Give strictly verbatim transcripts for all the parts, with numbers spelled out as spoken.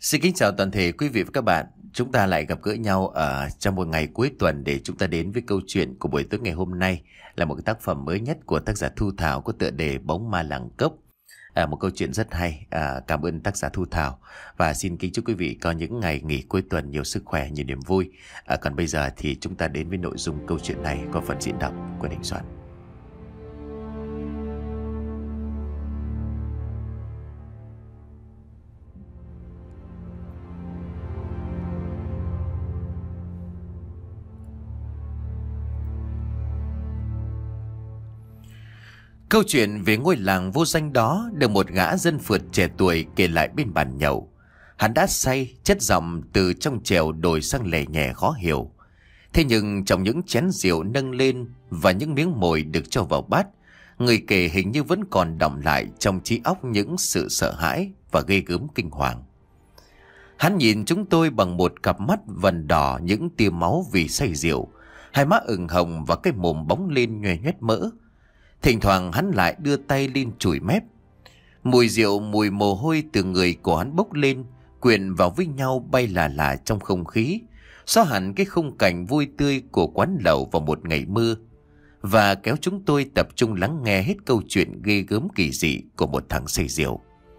Xin kính chào toàn thể quý vị và các bạn. Chúng ta lại gặp gỡ nhau ở trong một ngày cuối tuần để chúng ta đến với câu chuyện của buổi tối ngày hôm nay, là một cái tác phẩm mới nhất của tác giả Thu Thảo có tựa đề Bóng Ma Làng Cốc. À, một câu chuyện rất hay. À, cảm ơn tác giả Thu Thảo và xin kính chúc quý vị có những ngày nghỉ cuối tuần nhiều sức khỏe, nhiều niềm vui. À, còn bây giờ thì chúng ta đến với nội dung câu chuyện này qua phần diễn đọc của Đình Soạn. Câu chuyện về ngôi làng vô danh đó được một gã dân phượt trẻ tuổi kể lại bên bàn nhậu. Hắn đã say, chất giọng từ trong trẻo đổi sang lè nhẹ khó hiểu. Thế nhưng trong những chén rượu nâng lên và những miếng mồi được cho vào bát, người kể hình như vẫn còn đọng lại trong trí óc những sự sợ hãi và ghê gớm kinh hoàng. Hắn nhìn chúng tôi bằng một cặp mắt vằn đỏ những tia máu vì say rượu, hai má ửng hồng và cái mồm bóng lên nhoe nhoét mỡ. Thỉnh thoảng hắn lại đưa tay lên chùi mép. Mùi rượu, mùi mồ hôi từ người của hắn bốc lên, quyện vào với nhau bay là là trong không khí, xóa hẳn cái khung cảnh vui tươi của quán lẩu vào một ngày mưa, và kéo chúng tôi tập trung lắng nghe hết câu chuyện ghê gớm kỳ dị của một thằng say rượu.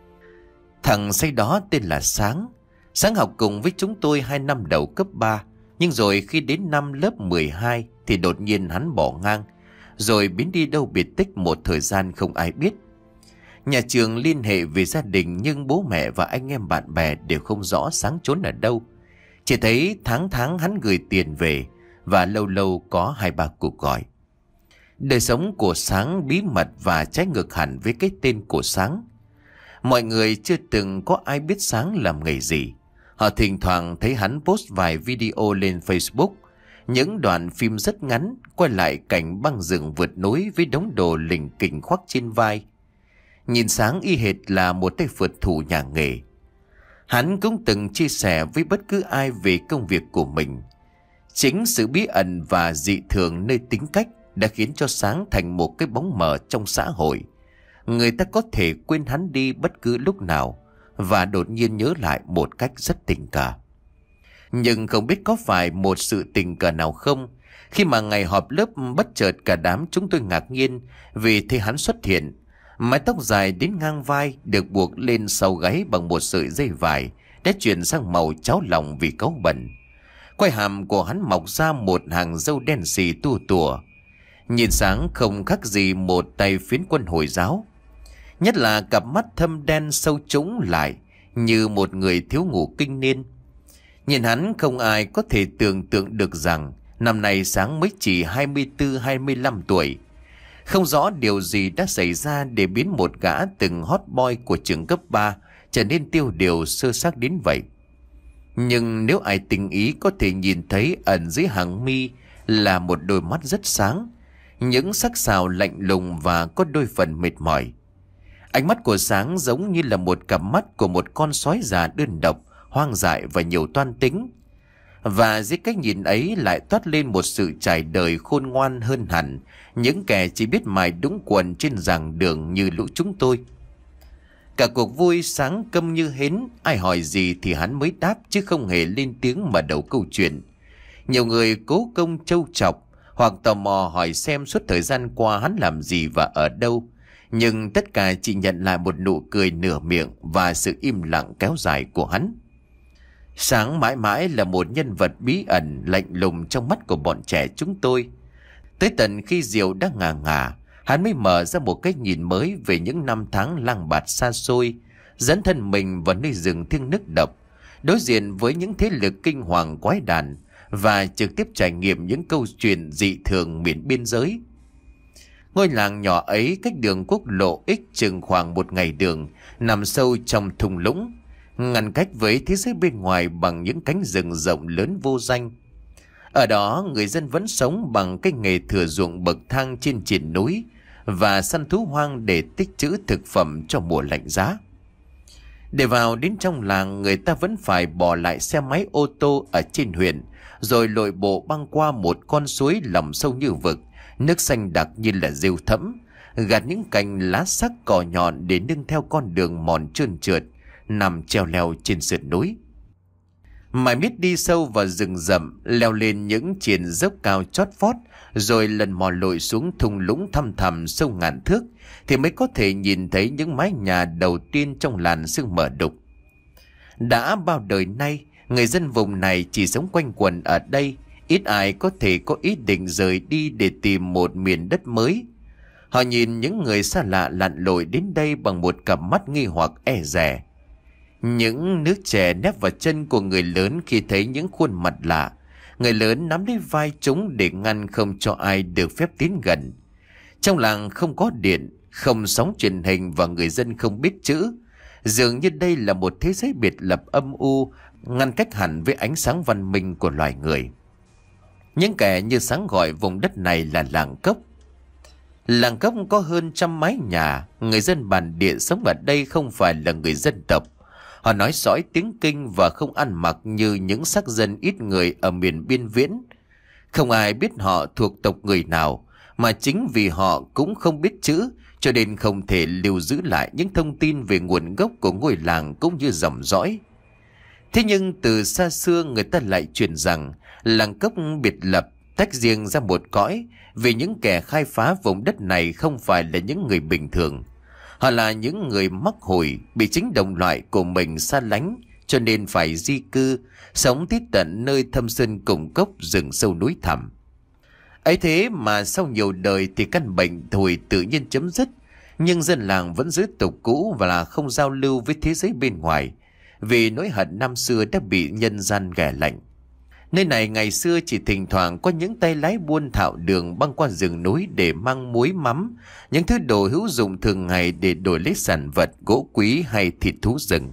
Thằng say đó tên là Sáng. Sáng học cùng với chúng tôi hai năm đầu cấp ba, nhưng rồi khi đến năm lớp mười hai thì đột nhiên hắn bỏ ngang, rồi biến đi đâu biệt tích một thời gian không ai biết. Nhà trường liên hệ về gia đình, nhưng bố mẹ và anh em bạn bè đều không rõ Sáng trốn ở đâu. Chỉ thấy tháng tháng hắn gửi tiền về, và lâu lâu có hai ba cuộc gọi. Đời sống của Sáng bí mật và trái ngược hẳn với cái tên của Sáng. Mọi người chưa từng có ai biết Sáng làm nghề gì. Họ thỉnh thoảng thấy hắn post vài video lên Facebook, những đoạn phim rất ngắn quay lại cảnh băng rừng vượt núi với đống đồ lình kình khoác trên vai. Nhìn Sáng y hệt là một tay phượt thủ nhà nghề. Hắn cũng từng chia sẻ với bất cứ ai về công việc của mình. Chính sự bí ẩn và dị thường nơi tính cách đã khiến cho Sáng thành một cái bóng mờ trong xã hội. Người ta có thể quên hắn đi bất cứ lúc nào và đột nhiên nhớ lại một cách rất tình cờ. Nhưng không biết có phải một sự tình cờ nào không, khi mà ngày họp lớp bất chợt cả đám chúng tôi ngạc nhiên vì thấy hắn xuất hiện. Mái tóc dài đến ngang vai được buộc lên sau gáy bằng một sợi dây vải đã chuyển sang màu cháo lòng vì cáu bẩn. Quai hàm của hắn mọc ra một hàng râu đen xì tua tủa, nhìn Sáng không khác gì một tay phiến quân Hồi giáo. Nhất là cặp mắt thâm đen sâu trũng lại như một người thiếu ngủ kinh niên. Nhìn hắn không ai có thể tưởng tượng được rằng năm nay Sáng mới chỉ hai mươi tư hai mươi lăm tuổi. Không rõ điều gì đã xảy ra để biến một gã từng hot boy của trường cấp ba trở nên tiêu điều sơ xác đến vậy. Nhưng nếu ai tình ý có thể nhìn thấy ẩn dưới hàng mi là một đôi mắt rất sáng, những sắc sảo lạnh lùng và có đôi phần mệt mỏi. Ánh mắt của Sáng giống như là một cặp mắt của một con sói già đơn độc, hoang dại và nhiều toan tính. Và dưới cách nhìn ấy lại toát lên một sự trải đời khôn ngoan hơn hẳn những kẻ chỉ biết mài đúng quần trên giảng đường như lũ chúng tôi. Cả cuộc vui Sáng câm như hến, ai hỏi gì thì hắn mới đáp chứ không hề lên tiếng mở đầu câu chuyện. Nhiều người cố công trêu chọc hoặc tò mò hỏi xem suốt thời gian qua hắn làm gì và ở đâu, nhưng tất cả chỉ nhận lại một nụ cười nửa miệng và sự im lặng kéo dài của hắn. Sáng mãi mãi là một nhân vật bí ẩn lạnh lùng trong mắt của bọn trẻ chúng tôi. Tới tận khi rượu đã ngà ngà, hắn mới mở ra một cái nhìn mới về những năm tháng lang bạt xa xôi, dẫn thân mình vào nơi rừng thiêng nước độc, đối diện với những thế lực kinh hoàng quái đản và trực tiếp trải nghiệm những câu chuyện dị thường miền biên giới. Ngôi làng nhỏ ấy cách đường quốc lộ X chừng khoảng một ngày đường, nằm sâu trong thung lũng, ngăn cách với thế giới bên ngoài bằng những cánh rừng rộng lớn vô danh. Ở đó người dân vẫn sống bằng cái nghề thừa ruộng bậc thang trên triền núi và săn thú hoang để tích trữ thực phẩm cho mùa lạnh giá. Để vào đến trong làng, người ta vẫn phải bỏ lại xe máy ô tô ở trên huyện, rồi lội bộ băng qua một con suối lòng sâu như vực, nước xanh đặc như là rêu thẫm, gạt những cành lá sắc cỏ nhọn để nương theo con đường mòn trơn trượt, nằm treo leo trên sườn núi. Mải miết đi sâu vào rừng rậm, leo lên những triền dốc cao chót vót, rồi lần mò lội xuống thung lũng thăm thẳm sâu ngàn thước, thì mới có thể nhìn thấy những mái nhà đầu tiên trong làn sương mờ đục. Đã bao đời nay, người dân vùng này chỉ sống quanh quẩn ở đây, ít ai có thể có ý định rời đi để tìm một miền đất mới. Họ nhìn những người xa lạ lặn lội đến đây bằng một cặp mắt nghi hoặc e dè. Những nước chè nép vào chân của người lớn khi thấy những khuôn mặt lạ. Người lớn nắm lấy vai chúng để ngăn không cho ai được phép tiến gần. Trong làng không có điện, không sóng truyền hình và người dân không biết chữ. Dường như đây là một thế giới biệt lập âm u, ngăn cách hẳn với ánh sáng văn minh của loài người. Những kẻ như sáng gọi vùng đất này là làng Cốc. Làng Cốc có hơn trăm mái nhà. Người dân bản địa sống ở đây không phải là người dân tộc. Họ nói sõi tiếng Kinh và không ăn mặc như những sắc dân ít người ở miền biên viễn. Không ai biết họ thuộc tộc người nào, mà chính vì họ cũng không biết chữ, cho nên không thể lưu giữ lại những thông tin về nguồn gốc của ngôi làng cũng như dòng dõi. Thế nhưng từ xa xưa người ta lại truyền rằng làng Cốc biệt lập, tách riêng ra một cõi, vì những kẻ khai phá vùng đất này không phải là những người bình thường. Họ là những người mắc hủi, bị chính đồng loại của mình xa lánh, cho nên phải di cư, sống tít tận nơi thâm sơn cùng cốc rừng sâu núi thẳm. Ấy thế mà sau nhiều đời thì căn bệnh thùi tự nhiên chấm dứt, nhưng dân làng vẫn giữ tục cũ và là không giao lưu với thế giới bên ngoài, vì nỗi hận năm xưa đã bị nhân gian ghẻ lạnh. Nơi này ngày xưa chỉ thỉnh thoảng có những tay lái buôn thạo đường băng qua rừng núi để mang muối mắm, những thứ đồ hữu dụng thường ngày để đổi lấy sản vật gỗ quý hay thịt thú rừng.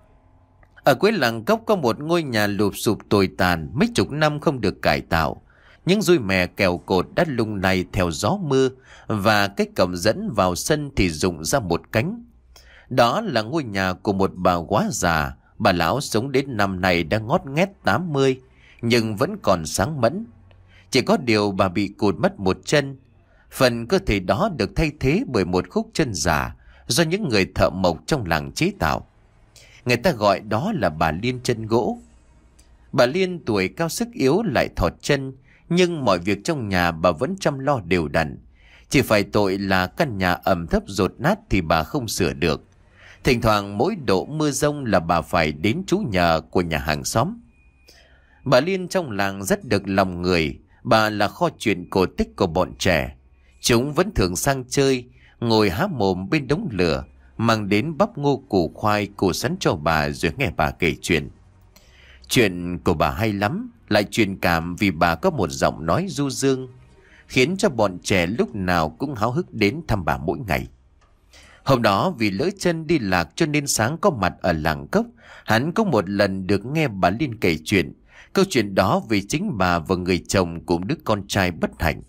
Ở cuối làng Cốc có một ngôi nhà lụp xụp tồi tàn, mấy chục năm không được cải tạo. Những dùi mè kèo cột đã lung lay theo gió mưa, và cái cổng dẫn vào sân thì rụng ra một cánh. Đó là ngôi nhà của một bà quá già. Bà lão sống đến năm nay đã ngót nghét tám mươi, nhưng vẫn còn sáng mẫn. Chỉ có điều bà bị cụt mất một chân. Phần cơ thể đó được thay thế bởi một khúc chân giả do những người thợ mộc trong làng chế tạo. Người ta gọi đó là bà Liên chân gỗ. Bà Liên tuổi cao sức yếu lại thọt chân, nhưng mọi việc trong nhà bà vẫn chăm lo đều đặn. Chỉ phải tội là căn nhà ẩm thấp dột nát thì bà không sửa được. Thỉnh thoảng mỗi độ mưa giông là bà phải đến trú nhờ của nhà hàng xóm. Bà Liên trong làng rất được lòng người. Bà là kho chuyện cổ tích của bọn trẻ. Chúng vẫn thường sang chơi, ngồi há mồm bên đống lửa, mang đến bắp ngô củ khoai củ sắn cho bà rồi nghe bà kể chuyện. Chuyện của bà hay lắm, lại truyền cảm vì bà có một giọng nói du dương, khiến cho bọn trẻ lúc nào cũng háo hức đến thăm bà mỗi ngày. Hôm đó vì lỡ chân đi lạc cho nên sáng có mặt ở làng Cốc, hắn có một lần được nghe bà Liên kể chuyện. Câu chuyện đó vì chính bà và người chồng cùng đứa con trai bất hạnh.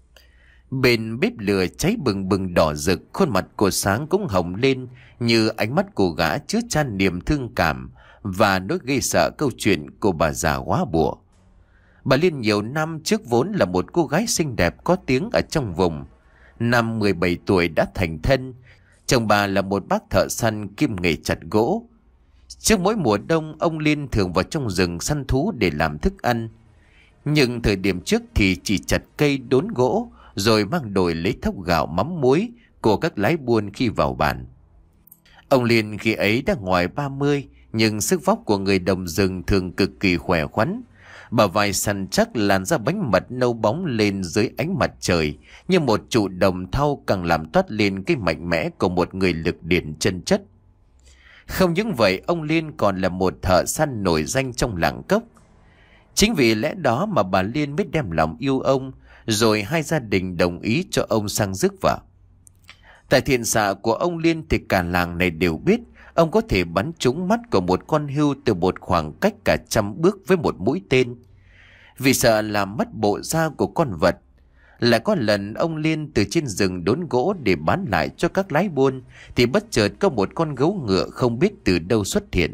Bên bếp lửa cháy bừng bừng đỏ rực, khuôn mặt của Sáng cũng hồng lên như ánh mắt của gã chứa chan niềm thương cảm và nỗi ghê sợ câu chuyện của bà già hóa bùa. Bà Liên nhiều năm trước vốn là một cô gái xinh đẹp có tiếng ở trong vùng. Năm mười bảy tuổi đã thành thân. Chồng bà là một bác thợ săn kiêm nghề chặt gỗ. Trước mỗi mùa đông, ông Liên thường vào trong rừng săn thú để làm thức ăn. Nhưng thời điểm trước thì chỉ chặt cây đốn gỗ, rồi mang đổi lấy thóc gạo mắm muối của các lái buôn khi vào bản. Ông Liên khi ấy đã ngoài ba mươi, nhưng sức vóc của người đồng rừng thường cực kỳ khỏe khoắn. Bả vai săn chắc, làn da bánh mật nâu bóng lên dưới ánh mặt trời, như một trụ đồng thau càng làm toát lên cái mạnh mẽ của một người lực điển chân chất. Không những vậy, ông Liên còn là một thợ săn nổi danh trong làng Cốc. Chính vì lẽ đó mà bà Liên mới đem lòng yêu ông, rồi hai gia đình đồng ý cho ông sang rước vợ. Tại thiện xạ của ông Liên thì cả làng này đều biết ông có thể bắn trúng mắt của một con hươu từ một khoảng cách cả trăm bước với một mũi tên. Vì sợ làm mất bộ da của con vật, lại có lần ông Liên từ trên rừng đốn gỗ để bán lại cho các lái buôn, thì bất chợt có một con gấu ngựa không biết từ đâu xuất hiện.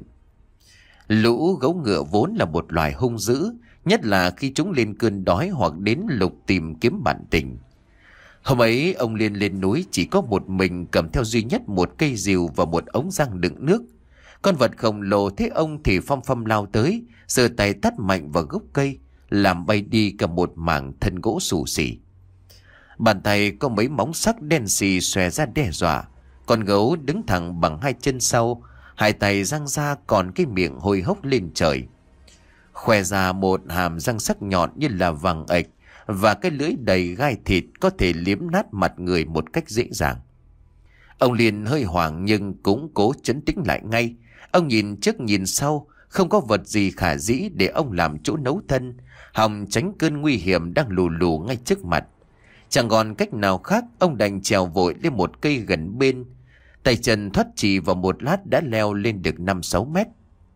Lũ gấu ngựa vốn là một loài hung dữ, nhất là khi chúng lên cơn đói hoặc đến lục tìm kiếm bạn tình. Hôm ấy ông Liên lên núi chỉ có một mình, cầm theo duy nhất một cây rìu và một ống rang đựng nước. Con vật khổng lồ thấy ông thì phăm phăm lao tới, giơ tay tát mạnh vào gốc cây, làm bay đi cả một mảng thân gỗ xù xì. Bàn tay có mấy móng sắc đen xì xòe ra đe dọa. Con gấu đứng thẳng bằng hai chân sau, hai tay giang ra còn cái miệng hôi hốc lên trời, khoe ra một hàm răng sắc nhọn như là vàng ạch và cái lưỡi đầy gai thịt có thể liếm nát mặt người một cách dễ dàng. Ông liền hơi hoảng nhưng cũng cố trấn tĩnh lại ngay. Ông nhìn trước nhìn sau, không có vật gì khả dĩ để ông làm chỗ nấu thân, hòng tránh cơn nguy hiểm đang lù lù ngay trước mặt. Chẳng còn cách nào khác, ông đành trèo vội lên một cây gần bên. Tay chân thoát chỉ vào một lát đã leo lên được năm sáu mét.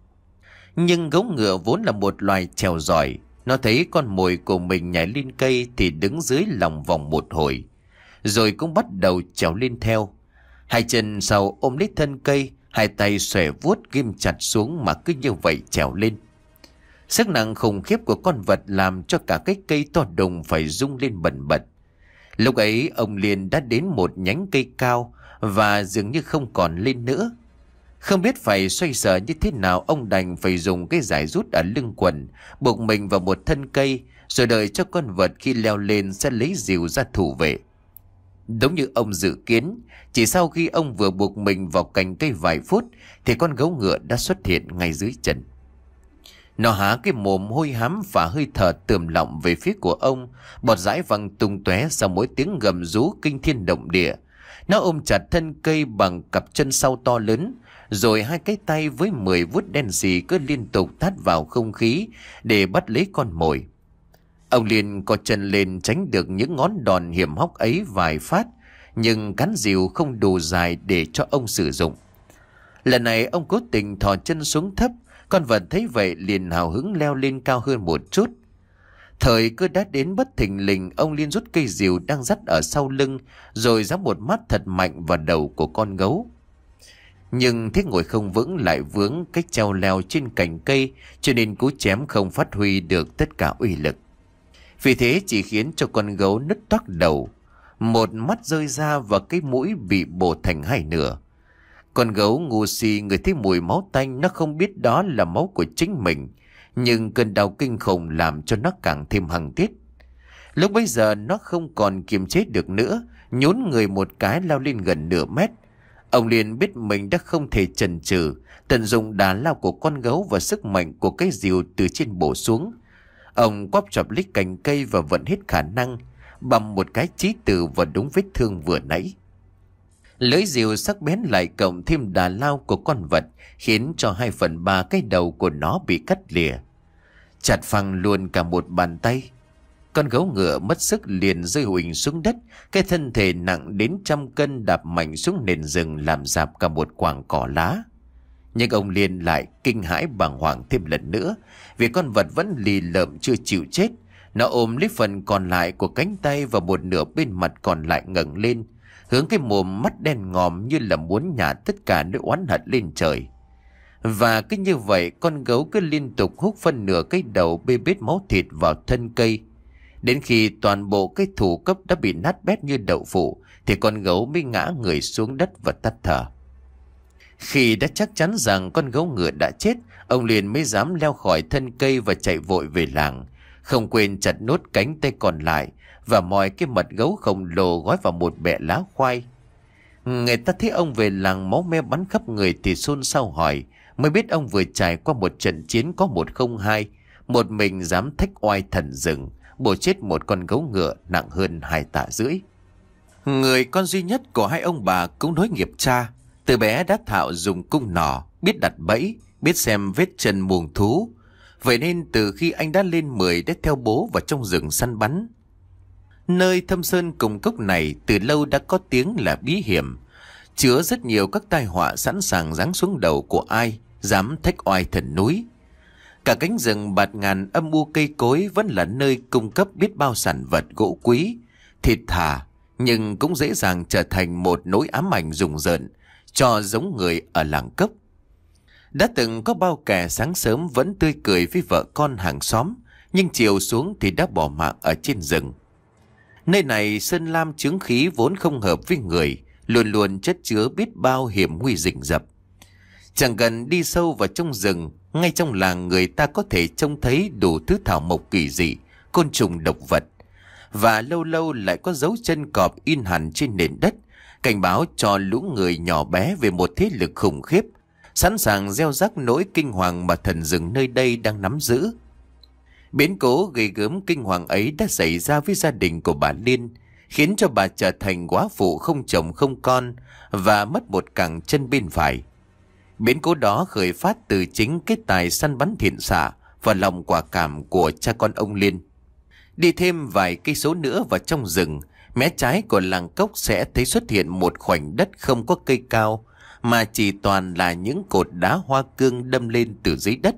Nhưng gấu ngựa vốn là một loài trèo giỏi, nó thấy con mồi của mình nhảy lên cây thì đứng dưới lòng vòng một hồi, rồi cũng bắt đầu trèo lên theo. Hai chân sau ôm lấy thân cây, hai tay xòe vuốt ghim chặt xuống mà cứ như vậy trèo lên. Sức nặng khủng khiếp của con vật làm cho cả cái cây to đùng phải rung lên bần bật. Lúc ấy ông liền đã đến một nhánh cây cao và dường như không còn lên nữa. Không biết phải xoay sở như thế nào, ông đành phải dùng cái giải rút ở lưng quần buộc mình vào một thân cây, rồi đợi cho con vật khi leo lên sẽ lấy rìu ra thủ vệ. Đúng như ông dự kiến, chỉ sau khi ông vừa buộc mình vào cành cây vài phút thì con gấu ngựa đã xuất hiện ngay dưới chân. Nó há cái mồm hôi hám và hơi thở tườm lọng về phía của ông, bọt dãi văng tung tóe sau mỗi tiếng gầm rú kinh thiên động địa. Nó ôm chặt thân cây bằng cặp chân sau to lớn, rồi hai cái tay với mười vuốt đen xì cứ liên tục tát vào không khí để bắt lấy con mồi. Ông liền co chân lên tránh được những ngón đòn hiểm hóc ấy vài phát, nhưng cán rìu không đủ dài để cho ông sử dụng. Lần này ông cố tình thò chân xuống thấp, con vật thấy vậy liền hào hứng leo lên cao hơn một chút. Thời cơ đã đến bất thình lình, ông liền rút cây rìu đang dắt ở sau lưng, rồi giáng một mắt thật mạnh vào đầu của con gấu. Nhưng thiết ngồi không vững lại vướng cách treo leo trên cành cây, cho nên cú chém không phát huy được tất cả uy lực. Vì thế chỉ khiến cho con gấu nứt toác đầu, một mắt rơi ra và cái mũi bị bổ thành hai nửa. Con gấu ngu si người thấy mùi máu tanh, nó không biết đó là máu của chính mình, nhưng cơn đau kinh khủng làm cho nó càng thêm hăng tiết. Lúc bấy giờ nó không còn kiềm chế được nữa, nhún người một cái lao lên gần nửa mét. Ông liền biết mình đã không thể chần chừ, tận dụng đà lao của con gấu và sức mạnh của cái rìu từ trên bổ xuống. Ông quắp chọc lấy cành cây và vận hết khả năng, bầm một cái chí tử vào đúng vết thương vừa nãy. Lưỡi rìu sắc bén lại cộng thêm đà lao của con vật, khiến cho hai phần ba cái đầu của nó bị cắt lìa, chặt phăng luôn cả một bàn tay. Con gấu ngựa mất sức liền rơi huỳnh xuống đất, cái thân thể nặng đến trăm cân đạp mạnh xuống nền rừng làm rạp cả một quảng cỏ lá. Nhưng ông liền lại kinh hãi bàng hoàng thêm lần nữa, vì con vật vẫn lì lợm chưa chịu chết. Nó ôm lấy phần còn lại của cánh tay và một nửa bên mặt còn lại ngẩng lên, hướng cái mồm mắt đen ngòm như là muốn nhả tất cả nỗi oán hận lên trời. Và cứ như vậy con gấu cứ liên tục hút phân nửa cái đầu bê bết máu thịt vào thân cây. Đến khi toàn bộ cái thủ cấp đã bị nát bét như đậu phụ thì con gấu mới ngã người xuống đất và tắt thở. Khi đã chắc chắn rằng con gấu ngựa đã chết, ông liền mới dám leo khỏi thân cây và chạy vội về làng, không quên chặt nốt cánh tay còn lại và moi cái mật gấu khổng lồ gói vào một bẹ lá khoai. Người ta thấy ông về làng máu me bắn khắp người thì xôn xao hỏi, mới biết ông vừa trải qua một trận chiến có một không hai, một mình dám thách oai thần rừng, bổ chết một con gấu ngựa nặng hơn hai tạ rưỡi. Người con duy nhất của hai ông bà cũng nối nghiệp cha, từ bé đã thạo dùng cung nỏ, biết đặt bẫy, biết xem vết chân muồng thú. Vậy nên từ khi anh đã lên mười đã theo bố vào trong rừng săn bắn. Nơi thâm sơn cùng cốc này từ lâu đã có tiếng là bí hiểm, chứa rất nhiều các tai họa sẵn sàng giáng xuống đầu của ai dám thách oai thần núi. Cả cánh rừng bạt ngàn âm u cây cối vẫn là nơi cung cấp biết bao sản vật gỗ quý, thịt thà, nhưng cũng dễ dàng trở thành một nỗi ám ảnh rùng rợn cho giống người ở làng cốc. Đã từng có bao kẻ sáng sớm vẫn tươi cười với vợ con hàng xóm, nhưng chiều xuống thì đã bỏ mạng ở trên rừng. Nơi này sơn lam chướng khí vốn không hợp với người, luôn luôn chất chứa biết bao hiểm nguy rình rập. Chẳng cần đi sâu vào trong rừng, ngay trong làng người ta có thể trông thấy đủ thứ thảo mộc kỳ dị, côn trùng độc vật. Và lâu lâu lại có dấu chân cọp in hẳn trên nền đất, cảnh báo cho lũ người nhỏ bé về một thế lực khủng khiếp, sẵn sàng gieo rắc nỗi kinh hoàng mà thần rừng nơi đây đang nắm giữ. Biến cố ghê gớm kinh hoàng ấy đã xảy ra với gia đình của bà Liên, khiến cho bà trở thành góa phụ không chồng không con và mất một cẳng chân bên phải. Biến cố đó khởi phát từ chính cái tài săn bắn thiện xạ và lòng quả cảm của cha con ông Liên. Đi thêm vài cây số nữa vào trong rừng, mé trái của làng cốc sẽ thấy xuất hiện một khoảnh đất không có cây cao, mà chỉ toàn là những cột đá hoa cương đâm lên từ dưới đất.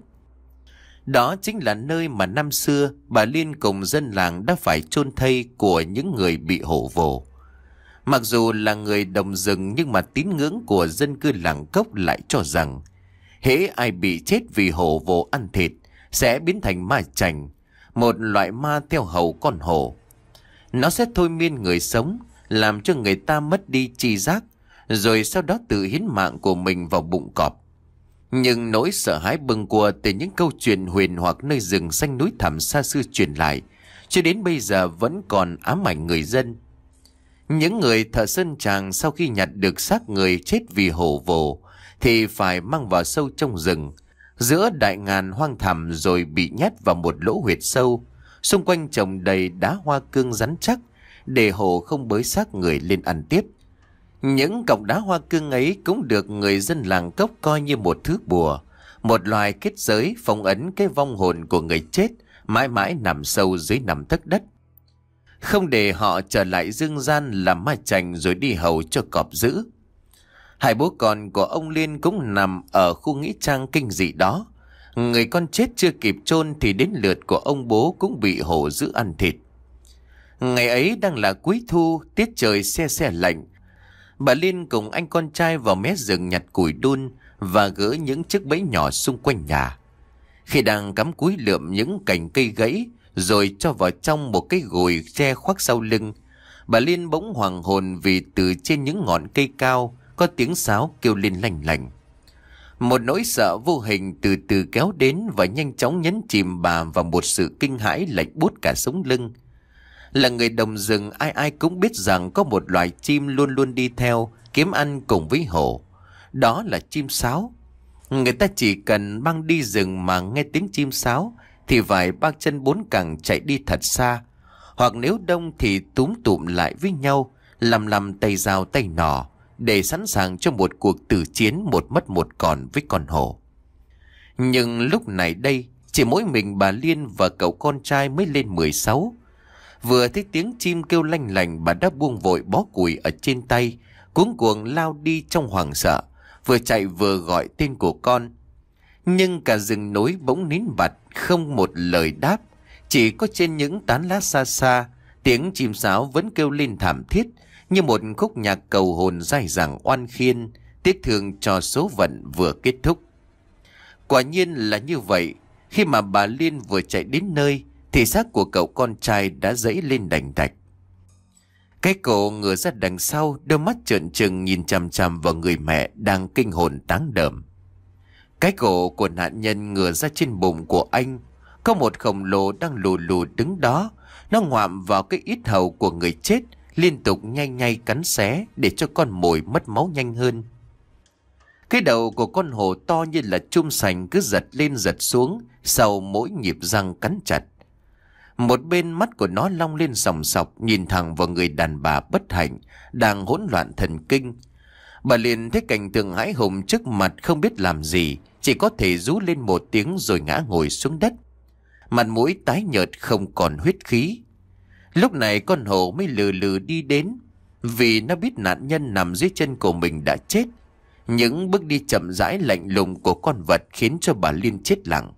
Đó chính là nơi mà năm xưa bà Liên cùng dân làng đã phải chôn thây của những người bị hổ vồ. Mặc dù là người đồng rừng nhưng mà tín ngưỡng của dân cư làng cốc lại cho rằng hễ ai bị chết vì hổ vồ ăn thịt sẽ biến thành ma chành, một loại ma theo hầu con hổ. Nó sẽ thôi miên người sống, làm cho người ta mất đi tri giác, rồi sau đó tự hiến mạng của mình vào bụng cọp. Nhưng nỗi sợ hãi bừng quơ từ những câu chuyện huyền hoặc nơi rừng xanh núi thẳm xa xưa truyền lại, cho đến bây giờ vẫn còn ám ảnh người dân. Những người thợ sơn tràng sau khi nhặt được xác người chết vì hổ vồ thì phải mang vào sâu trong rừng, giữa đại ngàn hoang thẳm, rồi bị nhét vào một lỗ huyệt sâu, xung quanh trồng đầy đá hoa cương rắn chắc để hổ không bới xác người lên ăn tiếp. Những cọng đá hoa cương ấy cũng được người dân làng cốc coi như một thứ bùa, một loài kết giới phong ấn cái vong hồn của người chết mãi mãi nằm sâu dưới nằm thất đất, không để họ trở lại dương gian làm ma chành rồi đi hầu cho cọp giữ. Hai bố con của ông Liên cũng nằm ở khu nghĩa trang kinh dị đó. Người con chết chưa kịp chôn thì đến lượt của ông bố cũng bị hổ giữ ăn thịt. Ngày ấy đang là cuối thu, tiết trời se se lạnh. Bà Liên cùng anh con trai vào mé rừng nhặt củi đun và gỡ những chiếc bẫy nhỏ xung quanh nhà. Khi đang cắm cúi lượm những cành cây gãy rồi cho vào trong một cái gùi che khoác sau lưng, bà Liên bỗng hoàng hồn vì từ trên những ngọn cây cao có tiếng sáo kêu lên lanh lành. Một nỗi sợ vô hình từ từ kéo đến và nhanh chóng nhấn chìm bà vào một sự kinh hãi lạnh buốt cả sống lưng. Là người đồng rừng, ai ai cũng biết rằng có một loài chim luôn luôn đi theo kiếm ăn cùng với hổ. Đó là chim sáo. Người ta chỉ cần băng đi rừng mà nghe tiếng chim sáo thì phải ba chân bốn cẳng chạy đi thật xa, hoặc nếu đông thì túm tụm lại với nhau, làm làm tay dao tay nỏ để sẵn sàng cho một cuộc tử chiến một mất một còn với con hổ. Nhưng lúc này đây, chỉ mỗi mình bà Liên và cậu con trai mới lên mười sáu. Vừa thấy tiếng chim kêu lanh lành, bà đã buông vội bó củi ở trên tay, cuống cuồng lao đi trong hoảng sợ, vừa chạy vừa gọi tên của con. Nhưng cả rừng núi bỗng nín bặt, không một lời đáp. Chỉ có trên những tán lá xa xa, tiếng chim sáo vẫn kêu lên thảm thiết như một khúc nhạc cầu hồn dai dẳng oan khiên, tiếc thương cho số phận vừa kết thúc. Quả nhiên là như vậy. Khi mà bà Liên vừa chạy đến nơi thì xác của cậu con trai đã dẫy lên đành đạch. Cái cổ ngửa ra đằng sau, đôi mắt trợn trừng nhìn chằm chằm vào người mẹ đang kinh hồn táng đờm. Cái cổ của nạn nhân ngửa ra trên bụng của anh, có một khổng lồ đang lù lù đứng đó. Nó ngoạm vào cái yết hầu của người chết, liên tục nhai nhai cắn xé để cho con mồi mất máu nhanh hơn. Cái đầu của con hổ to như là chum sành cứ giật lên giật xuống sau mỗi nhịp răng cắn chặt. Một bên mắt của nó long lên sòng sọc nhìn thẳng vào người đàn bà bất hạnh đang hỗn loạn thần kinh. Bà liền thấy cảnh tượng hãi hùng trước mặt, không biết làm gì, chỉ có thể rú lên một tiếng rồi ngã ngồi xuống đất. Mặt mũi tái nhợt không còn huyết khí. Lúc này con hổ mới lừ lừ đi đến, vì nó biết nạn nhân nằm dưới chân của mình đã chết. Những bước đi chậm rãi lạnh lùng của con vật khiến cho bà Liên chết lặng.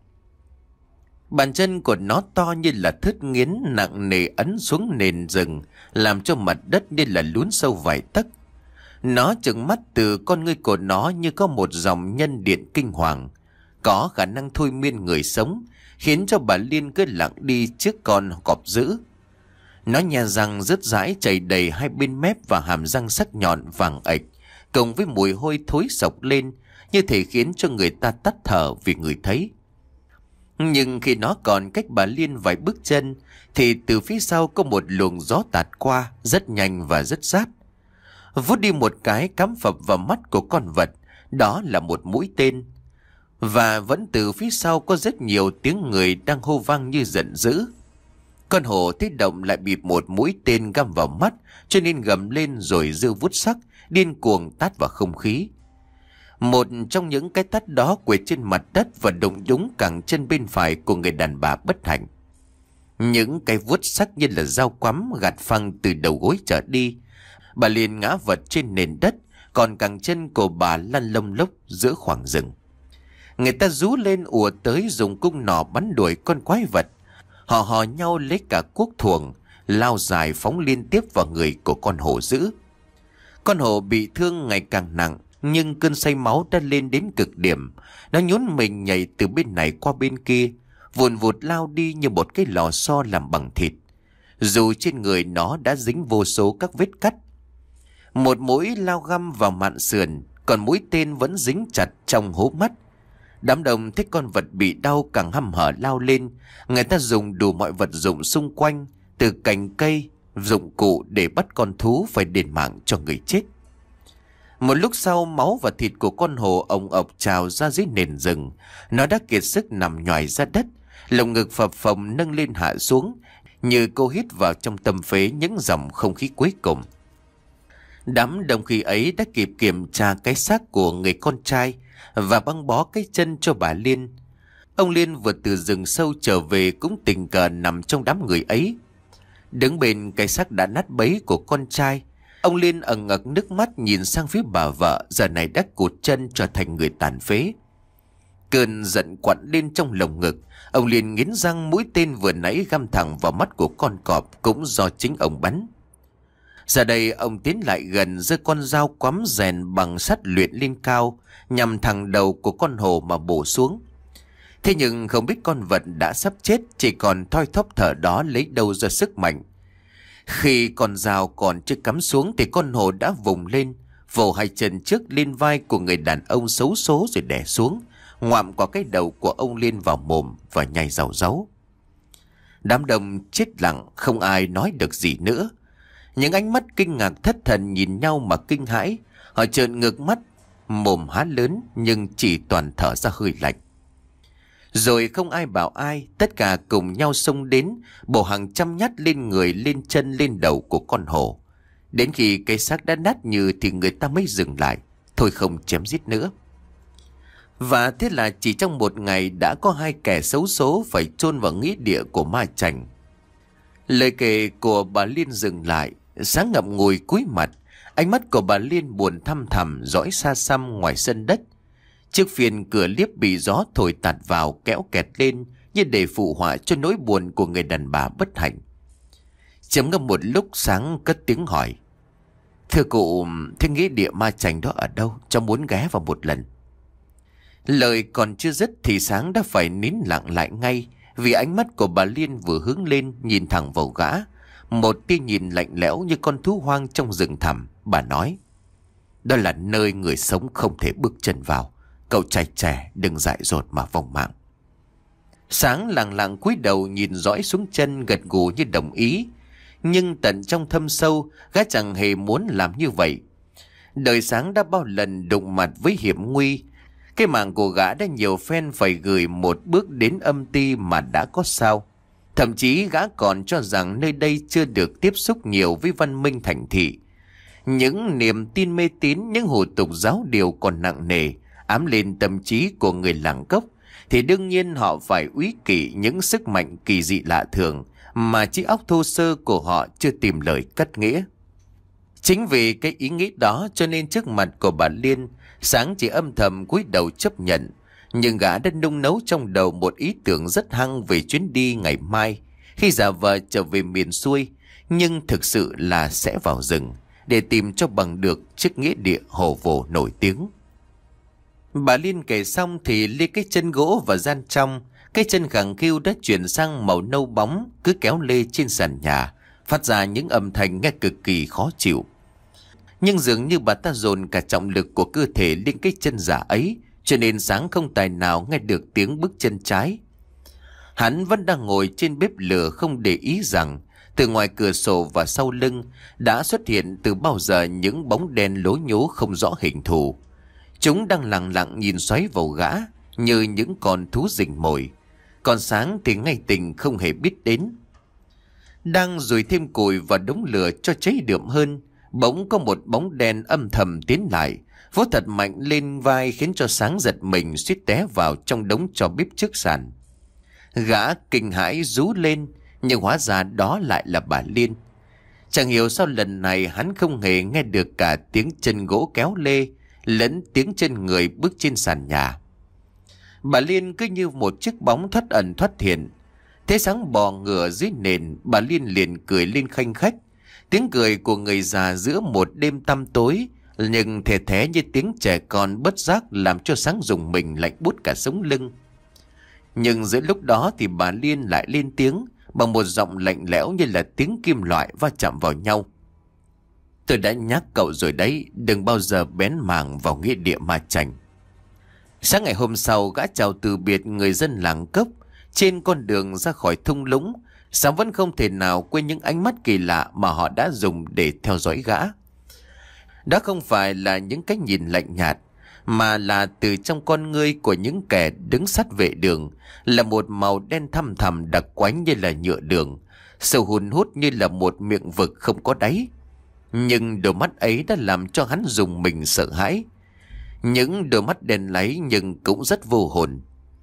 Bàn chân của nó to như là thớt nghiến, nặng nề ấn xuống nền rừng, làm cho mặt đất như là lún sâu vài tấc. Nó trừng mắt, từ con ngươi của nó như có một dòng nhân điện kinh hoàng, có khả năng thôi miên người sống, khiến cho bà Liên cứ lặng đi trước con cọp dữ. Nó nhè răng rứt rãi chảy đầy hai bên mép và hàm răng sắc nhọn vàng ạch, cùng với mùi hôi thối sộc lên như thể khiến cho người ta tắt thở vì người thấy. Nhưng khi nó còn cách bà Liên vài bước chân thì từ phía sau có một luồng gió tạt qua, rất nhanh và rất sát. Vút đi một cái cắm phập vào mắt của con vật, đó là một mũi tên. Và vẫn từ phía sau có rất nhiều tiếng người đang hô vang như giận dữ. Con hổ thấy động lại bị một mũi tên găm vào mắt, cho nên gầm lên rồi giơ vuốt sắc, điên cuồng tát vào không khí. Một trong những cái tát đó quệt trên mặt đất và đụng đúng cẳng chân bên phải của người đàn bà bất hạnh. Những cái vuốt sắc như là dao quắm gạt phăng từ đầu gối trở đi. Bà liền ngã vật trên nền đất, còn cẳng chân của bà lăn lông lốc giữa khoảng rừng. Người ta rú lên ùa tới dùng cung nỏ bắn đuổi con quái vật. Họ hò nhau lấy cả cuốc thuồng, lao dài phóng liên tiếp vào người của con hổ dữ. Con hổ bị thương ngày càng nặng, nhưng cơn say máu đã lên đến cực điểm. Nó nhún mình nhảy từ bên này qua bên kia, vùn vụt lao đi như một cái lò xo làm bằng thịt. Dù trên người nó đã dính vô số các vết cắt. Một mũi lao găm vào mạn sườn, còn mũi tên vẫn dính chặt trong hố mắt. Đám đông thấy con vật bị đau càng hăm hở lao lên. Người ta dùng đủ mọi vật dụng xung quanh, từ cành cây, dụng cụ để bắt con thú phải đền mạng cho người chết. Một lúc sau, máu và thịt của con hổ ồng ộc trào ra dưới nền rừng. Nó đã kiệt sức nằm nhoài ra đất, lồng ngực phập phồng nâng lên hạ xuống, như cô hít vào trong tâm phế những dòng không khí cuối cùng. Đám đông khi ấy đã kịp kiểm tra cái xác của người con trai và băng bó cái chân cho bà Liên. Ông Liên vừa từ rừng sâu trở về cũng tình cờ nằm trong đám người ấy. Đứng bên cái xác đã nát bấy của con trai, ông Liên ẩn ngực nước mắt nhìn sang phía bà vợ giờ này đã cụt chân trở thành người tàn phế. Cơn giận quặn lên trong lồng ngực, ông Liên nghiến răng mũi tên vừa nãy găm thẳng vào mắt của con cọp cũng do chính ông bắn. Giờ đây ông tiến lại gần, giơ con dao quắm rèn bằng sắt luyện lên cao, nhằm thẳng đầu của con hổ mà bổ xuống. Thế nhưng không biết con vật đã sắp chết, chỉ còn thoi thóp thở đó lấy đâu ra sức mạnh. Khi con dao còn chưa cắm xuống thì con hổ đã vùng lên, vồ hai chân trước lên vai của người đàn ông xấu số rồi đè xuống, ngoạm qua cái đầu của ông Liên vào mồm và nhai rau ráu. Đám đông chết lặng, không ai nói được gì nữa. Những ánh mắt kinh ngạc thất thần nhìn nhau mà kinh hãi. Họ trợn ngược mắt, mồm há lớn nhưng chỉ toàn thở ra hơi lạnh. Rồi không ai bảo ai, tất cả cùng nhau xông đến, bổ hàng trăm nhát lên người, lên chân, lên đầu của con hổ. Đến khi cái xác đã nát như thì người ta mới dừng lại, thôi không chém giết nữa. Và thế là chỉ trong một ngày đã có hai kẻ xấu số phải chôn vào nghĩa địa của ma chành. Lời kể của bà Liên dừng lại, Sáng ngậm ngùi cúi mặt, ánh mắt của bà Liên buồn thăm thẳm dõi xa xăm ngoài sân đất. Chiếc phiên cửa liếp bị gió thổi tạt vào kéo kẹt lên như để phụ họa cho nỗi buồn của người đàn bà bất hạnh. Trầm ngâm một lúc, Sáng cất tiếng hỏi: "Thưa cụ, thế nghĩa địa ma chành đó ở đâu? Cháu muốn ghé vào một lần." Lời còn chưa dứt thì Sáng đã phải nín lặng lại ngay, vì ánh mắt của bà Liên vừa hướng lên nhìn thẳng vào gã, một tia nhìn lạnh lẽo như con thú hoang trong rừng thẳm. Bà nói: "Đó là nơi người sống không thể bước chân vào. Cậu trai trẻ đừng dại dột mà vòng mạng." Sáng lặng lặng cúi đầu nhìn dõi xuống chân, gật gù như đồng ý. Nhưng tận trong thâm sâu, gã chẳng hề muốn làm như vậy. Đời Sáng đã bao lần đụng mặt với hiểm nguy. Cái mạng của gã đã nhiều phen phải gửi một bước đến âm ti mà đã có sao. Thậm chí gã còn cho rằng nơi đây chưa được tiếp xúc nhiều với văn minh thành thị. Những niềm tin mê tín, những hủ tục giáo điều còn nặng nề ám lên tâm trí của người làng cốc, thì đương nhiên họ phải úy kỵ những sức mạnh kỳ dị lạ thường mà trí óc thô sơ của họ chưa tìm lời cất nghĩa. Chính vì cái ý nghĩ đó cho nên trước mặt của bà Liên, Sáng chỉ âm thầm cúi đầu chấp nhận. Nhưng gã đã nung nấu trong đầu một ý tưởng rất hăng về chuyến đi ngày mai, khi giả vờ trở về miền xuôi, nhưng thực sự là sẽ vào rừng để tìm cho bằng được chiếc nghĩa địa hồ vồ nổi tiếng. Bà Liên kể xong thì lia cái chân gỗ vào gian trong. Cái chân khẳng khiu đã chuyển sang màu nâu bóng, cứ kéo lê trên sàn nhà, phát ra những âm thanh nghe cực kỳ khó chịu. Nhưng dường như bà ta dồn cả trọng lực của cơ thể lên cái chân giả ấy, cho nên Sáng không tài nào nghe được tiếng bước chân trái. Hắn vẫn đang ngồi trên bếp lửa, không để ý rằng từ ngoài cửa sổ và sau lưng đã xuất hiện từ bao giờ những bóng đen lố nhố không rõ hình thù. Chúng đang lặng lặng nhìn xoáy vào gã như những con thú rình mồi. Còn Sáng thì ngay tình không hề biết đến. Đang dùi thêm củi vào đống lửa cho cháy đượm hơn, bỗng có một bóng đen âm thầm tiến lại, vỗ thật mạnh lên vai khiến cho Sáng giật mình suýt té vào trong đống tro bếp trước sàn. Gã kinh hãi rú lên, nhưng hóa ra đó lại là bà Liên. Chẳng hiểu sao lần này hắn không hề nghe được cả tiếng chân gỗ kéo lê lẫn tiếng chân người bước trên sàn nhà. Bà Liên cứ như một chiếc bóng thoát ẩn thoát hiện. Thế Sáng bò ngửa dưới nền, bà Liên liền cười lên khanh khách. Tiếng cười của người già giữa một đêm tăm tối, nhưng thè thé như tiếng trẻ con bất giác làm cho Sáng rùng mình lạnh buốt cả sống lưng. Nhưng giữa lúc đó thì bà Liên lại lên tiếng bằng một giọng lạnh lẽo như là tiếng kim loại va chạm vào nhau. Tôi đã nhắc cậu rồi đấy, đừng bao giờ bén mảng vào nghĩa địa ma chành. Sáng ngày hôm sau, gã chào từ biệt người dân làng Cốc. Trên con đường ra khỏi thung lũng, Sáng vẫn không thể nào quên những ánh mắt kỳ lạ mà họ đã dùng để theo dõi gã. Đó không phải là những cái nhìn lạnh nhạt, mà là từ trong con ngươi của những kẻ đứng sát vệ đường, là một màu đen thăm thẳm đặc quánh như là nhựa đường, sâu hun hút như là một miệng vực không có đáy. Nhưng đôi mắt ấy đã làm cho hắn rùng mình sợ hãi. Những đôi mắt đen láy nhưng cũng rất vô hồn.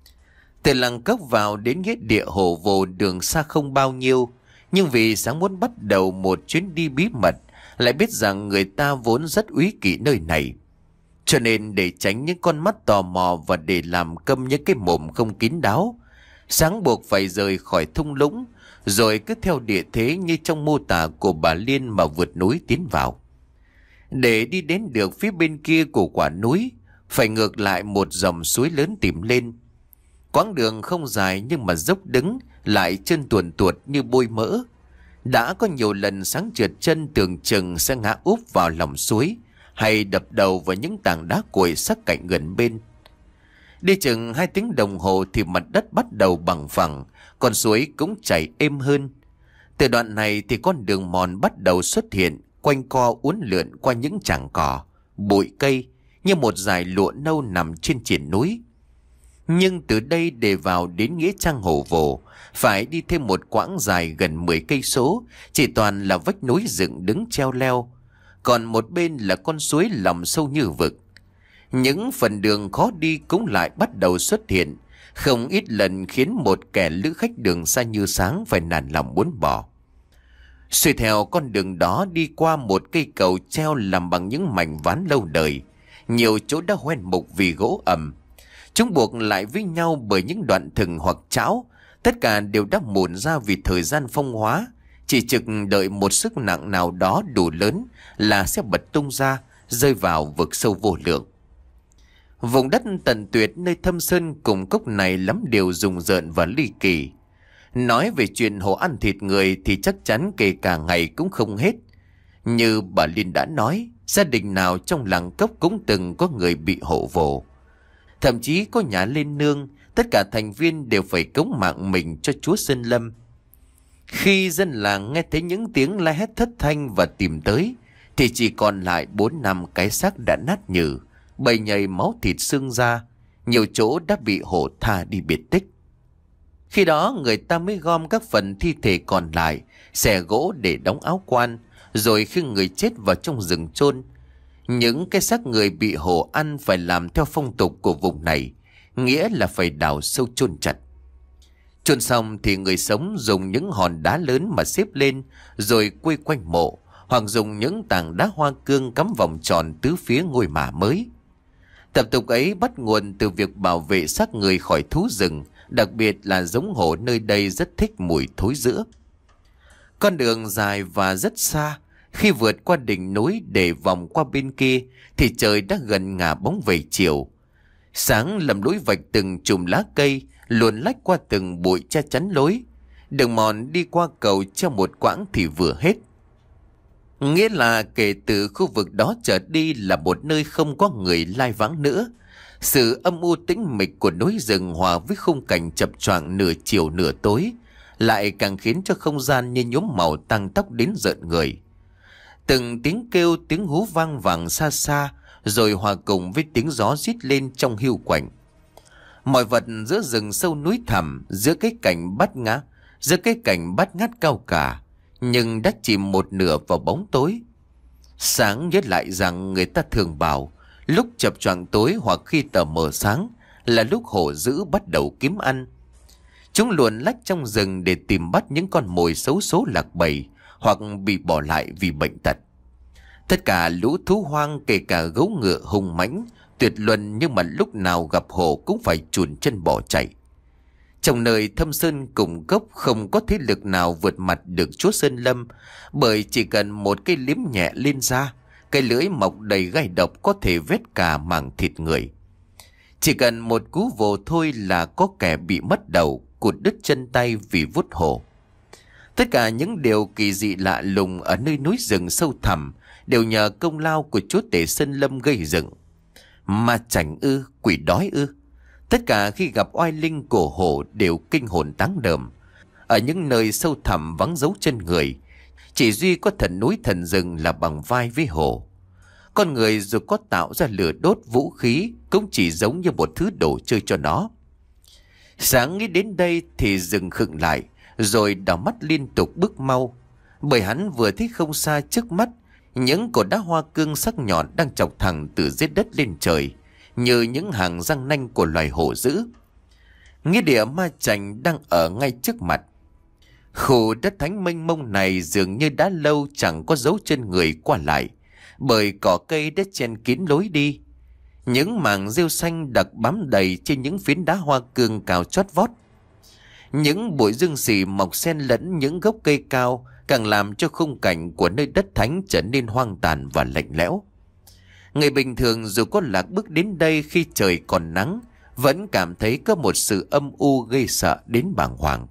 Từ làng Cốc vào đến nghĩa địa Hồ Vồ đường xa không bao nhiêu, nhưng vì Sáng muốn bắt đầu một chuyến đi bí mật, lại biết rằng người ta vốn rất úy kỵ nơi này. Cho nên để tránh những con mắt tò mò và để làm câm những cái mồm không kín đáo, Sáng buộc phải rời khỏi thung lũng, rồi cứ theo địa thế như trong mô tả của bà Liên mà vượt núi tiến vào. Để đi đến được phía bên kia của quả núi, phải ngược lại một dòng suối lớn tìm lên. Quãng đường không dài nhưng mà dốc đứng, lại chân tuồn tuột như bôi mỡ. Đã có nhiều lần Sáng trượt chân tưởng chừng sẽ ngã úp vào lòng suối, hay đập đầu vào những tảng đá cuội sắc cạnh gần bên. Đi chừng hai tiếng đồng hồ thì mặt đất bắt đầu bằng phẳng, con suối cũng chảy êm hơn. Từ đoạn này thì con đường mòn bắt đầu xuất hiện, quanh co uốn lượn qua những chảng cỏ, bụi cây, như một dải lụa nâu nằm trên triển núi. Nhưng từ đây để vào đến nghĩa trang Hồ Vồ, phải đi thêm một quãng dài gần mười cây số, chỉ toàn là vách núi dựng đứng treo leo. Còn một bên là con suối lòng sâu như vực. Những phần đường khó đi cũng lại bắt đầu xuất hiện, không ít lần khiến một kẻ lữ khách đường xa như Sáng phải nản lòng muốn bỏ. Xuôi theo con đường đó đi qua một cây cầu treo làm bằng những mảnh ván lâu đời, nhiều chỗ đã hoen mục vì gỗ ẩm. Chúng buộc lại với nhau bởi những đoạn thừng hoặc chảo, tất cả đều đã mủn ra vì thời gian phong hóa, chỉ trực đợi một sức nặng nào đó đủ lớn là sẽ bật tung ra, rơi vào vực sâu vô lượng. Vùng đất tận tuyệt nơi thâm sơn cùng cốc này lắm điều rùng rợn và ly kỳ. Nói về chuyện hổ ăn thịt người thì chắc chắn kể cả ngày cũng không hết. Như bà Liên đã nói, gia đình nào trong làng Cốc cũng từng có người bị hổ vồ. Thậm chí có nhà lên nương, tất cả thành viên đều phải cống mạng mình cho chúa Sơn Lâm. Khi dân làng nghe thấy những tiếng la hét thất thanh và tìm tới, thì chỉ còn lại bốn năm cái xác đã nát nhừ, bầy nhầy máu thịt xương ra, nhiều chỗ đã bị hổ tha đi biệt tích. Khi đó người ta mới gom các phần thi thể còn lại, xẻ gỗ để đóng áo quan, rồi khi người chết vào trong rừng chôn. Những cái xác người bị hổ ăn phải làm theo phong tục của vùng này, nghĩa là phải đào sâu chôn chặt. Chôn xong thì người sống dùng những hòn đá lớn mà xếp lên rồi quây quanh mộ, hoặc dùng những tảng đá hoa cương cắm vòng tròn tứ phía ngôi mả mới. Tập tục ấy bắt nguồn từ việc bảo vệ xác người khỏi thú rừng, đặc biệt là giống hổ nơi đây rất thích mùi thối rữa. Con đường dài và rất xa, khi vượt qua đỉnh núi để vòng qua bên kia thì trời đã gần ngả bóng về chiều. Sáng lầm lối vạch từng chùm lá cây, luồn lách qua từng bụi che chắn lối. Đường mòn đi qua cầu cho một quãng thì vừa hết. Nghĩa là kể từ khu vực đó trở đi là một nơi không có người lai vãng nữa. Sự âm u tĩnh mịch của núi rừng hòa với khung cảnh chập choạng nửa chiều nửa tối lại càng khiến cho không gian như nhuốm màu tăng tóc đến rợn người. Từng tiếng kêu, tiếng hú vang vẳng xa xa, rồi hòa cùng với tiếng gió rít lên trong hiu quạnh. Mọi vật giữa rừng sâu núi thẳm, giữa cái cảnh bát ngát, giữa cái cảnh bát ngát cao cả, nhưng đã chìm một nửa vào bóng tối. Sáng nhớ lại rằng người ta thường bảo, lúc chập choạng tối hoặc khi tờ mờ sáng là lúc hổ dữ bắt đầu kiếm ăn. Chúng luồn lách trong rừng để tìm bắt những con mồi xấu số lạc bầy hoặc bị bỏ lại vì bệnh tật. Tất cả lũ thú hoang, kể cả gấu ngựa hung mãnh, tuyệt luân, nhưng mà lúc nào gặp hổ cũng phải chùn chân bỏ chạy. Trong nơi thâm sơn cùng cốc không có thế lực nào vượt mặt được chúa Sơn Lâm, bởi chỉ cần một cây liếm nhẹ lên da, cái lưỡi mọc đầy gai độc có thể vết cả mảng thịt người. Chỉ cần một cú vồ thôi là có kẻ bị mất đầu, cụt đứt chân tay vì vuốt hổ. Tất cả những điều kỳ dị lạ lùng ở nơi núi rừng sâu thẳm đều nhờ công lao của chúa tể Sơn Lâm gây dựng. Ma chảnh ư, quỷ đói ư, tất cả khi gặp oai linh cổ hổ đều kinh hồn táng đờm. Ở những nơi sâu thẳm vắng dấu chân người, chỉ duy có thần núi thần rừng là bằng vai với hổ. Con người dù có tạo ra lửa đốt vũ khí cũng chỉ giống như một thứ đồ chơi cho nó. Sáng nghĩ đến đây thì dừng khựng lại, rồi đảo mắt liên tục bước mau, bởi hắn vừa thấy không xa trước mắt những cột đá hoa cương sắc nhọn đang chọc thẳng từ dưới đất lên trời, như những hàng răng nanh của loài hổ dữ. Nghĩa địa ma chành đang ở ngay trước mặt. Khu đất thánh mênh mông này dường như đã lâu chẳng có dấu chân người qua lại, bởi cỏ cây đã chen kín lối đi. Những mảng rêu xanh đặc bám đầy trên những phiến đá hoa cương cao chót vót. Những bụi dương xì mọc xen lẫn những gốc cây cao càng làm cho khung cảnh của nơi đất thánh trở nên hoang tàn và lạnh lẽo. Người bình thường dù có lạc bước đến đây khi trời còn nắng, vẫn cảm thấy có một sự âm u gây sợ đến bàng hoàng.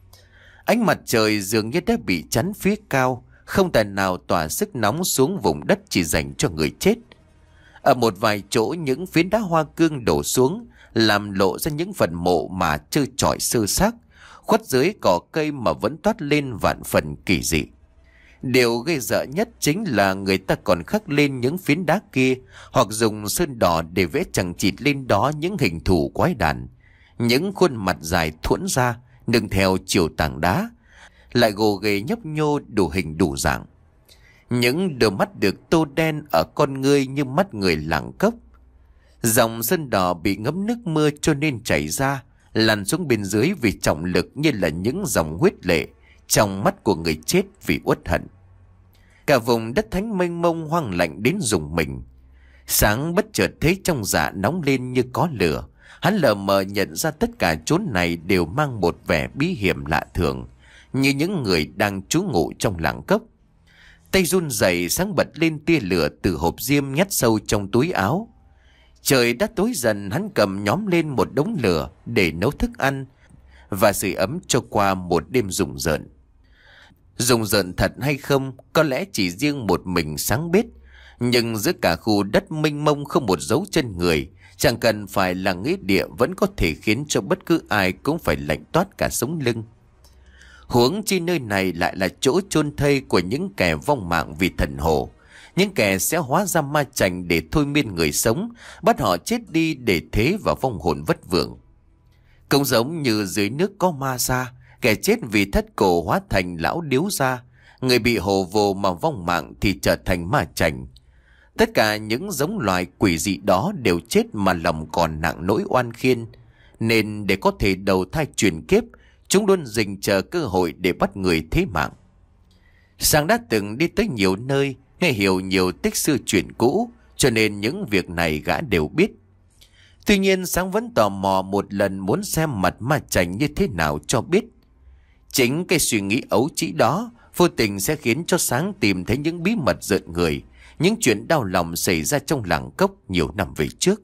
Ánh mặt trời dường như đã bị chắn phía cao, không tài nào tỏa sức nóng xuống vùng đất chỉ dành cho người chết. Ở một vài chỗ những phiến đá hoa cương đổ xuống, làm lộ ra những phần mộ mà trơ trọi sơ xác, khuất dưới cỏ cây mà vẫn toát lên vạn phần kỳ dị. Điều gây sợ nhất chính là người ta còn khắc lên những phiến đá kia, hoặc dùng sơn đỏ để vẽ chằng chịt lên đó những hình thù quái đản, những khuôn mặt dài thuẫn ra, nương theo chiều tảng đá, lại gồ ghề nhấp nhô đủ hình đủ dạng. Những đôi mắt được tô đen ở con ngươi như mắt người làng cốc. Dòng sơn đỏ bị ngấm nước mưa cho nên chảy ra, lăn xuống bên dưới vì trọng lực, như là những dòng huyết lệ trong mắt của người chết vì uất hận. Cả vùng đất thánh mênh mông hoang lạnh đến rùng mình. Sáng bất chợt thấy trong dạ nóng lên như có lửa. Hắn lờ mờ nhận ra tất cả chốn này đều mang một vẻ bí hiểm lạ thường, như những người đang trú ngụ trong làng cốc. Tay run rẩy, sáng bật lên tia lửa từ hộp diêm nhét sâu trong túi áo. Trời đã tối dần, hắn cầm nhóm lên một đống lửa để nấu thức ăn và sưởi ấm cho qua một đêm rùng rợn. Rùng rợn thật hay không, có lẽ chỉ riêng một mình Sáng biết. Nhưng giữa cả khu đất mênh mông không một dấu chân người, chẳng cần phải là nghĩa địa vẫn có thể khiến cho bất cứ ai cũng phải lạnh toát cả sống lưng. Huống chi nơi này lại là chỗ chôn thây của những kẻ vong mạng vì thần hồ, những kẻ sẽ hóa ra ma chành để thôi miên người sống, bắt họ chết đi để thế vào vong hồn vất vưởng. Cũng giống như dưới nước có ma ra, kẻ chết vì thất cổ hóa thành lão điếu ra, người bị hồ vồ mà vong mạng thì trở thành ma chành. Tất cả những giống loài quỷ dị đó đều chết mà lòng còn nặng nỗi oan khiên, nên để có thể đầu thai truyền kiếp, chúng luôn dình chờ cơ hội để bắt người thế mạng. Sáng đã từng đi tới nhiều nơi, nghe hiểu nhiều tích xưa chuyện cũ, cho nên những việc này gã đều biết. Tuy nhiên Sáng vẫn tò mò một lần muốn xem mặt ma chành như thế nào cho biết. Chính cái suy nghĩ ấu trĩ đó vô tình sẽ khiến cho Sáng tìm thấy những bí mật rợn người, những chuyện đau lòng xảy ra trong làng cốc nhiều năm về trước.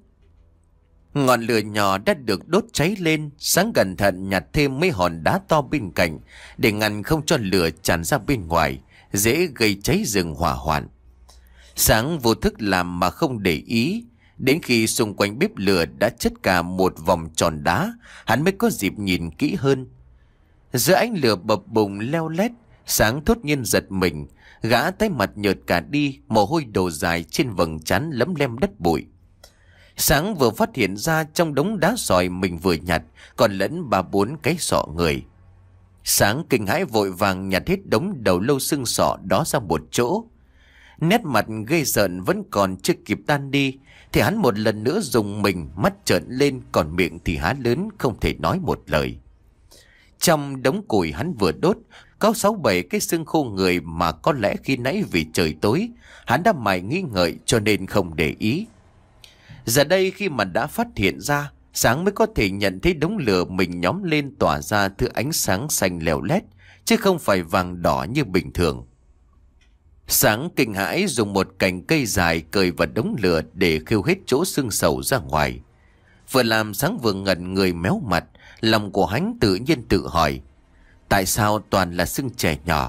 Ngọn lửa nhỏ đã được đốt cháy lên, Sáng cẩn thận nhặt thêm mấy hòn đá to bên cạnh để ngăn không cho lửa tràn ra bên ngoài, dễ gây cháy rừng hỏa hoạn. Sáng vô thức làm mà không để ý, đến khi xung quanh bếp lửa đã chất cả một vòng tròn đá, hắn mới có dịp nhìn kỹ hơn. Giữa ánh lửa bập bùng leo lét, Sáng thốt nhiên giật mình, gã tái mặt nhợt cả đi, mồ hôi đổ dài trên vầng trán lấm lem đất bụi. Sáng vừa phát hiện ra trong đống đá sỏi mình vừa nhặt còn lẫn ba bốn cái sọ người. Sáng kinh hãi vội vàng nhặt hết đống đầu lâu xương sọ đó ra một chỗ. Nét mặt gây rợn vẫn còn chưa kịp tan đi thì hắn một lần nữa dùng mình, mắt trợn lên, còn miệng thì há lớn không thể nói một lời. Trong đống củi hắn vừa đốt có sáu bảy cái xương khô người mà có lẽ khi nãy vì trời tối hắn đã mải nghĩ ngợi cho nên không để ý. Giờ đây khi mà đã phát hiện ra, Sáng mới có thể nhận thấy đống lửa mình nhóm lên tỏa ra thứ ánh sáng xanh leo lét, chứ không phải vàng đỏ như bình thường. Sáng kinh hãi dùng một cành cây dài cời vào đống lửa để khêu hết chỗ xương sầu ra ngoài. Vừa làm Sáng vừa ngẩn người méo mặt, lòng của hắn tự nhiên tự hỏi, tại sao toàn là xương trẻ nhỏ?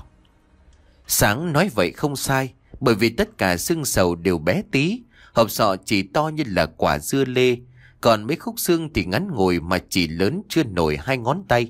Sáng nói vậy không sai, bởi vì tất cả xương sầu đều bé tí, hộp sọ chỉ to như là quả dưa lê, còn mấy khúc xương thì ngắn ngồi mà chỉ lớn chưa nổi hai ngón tay.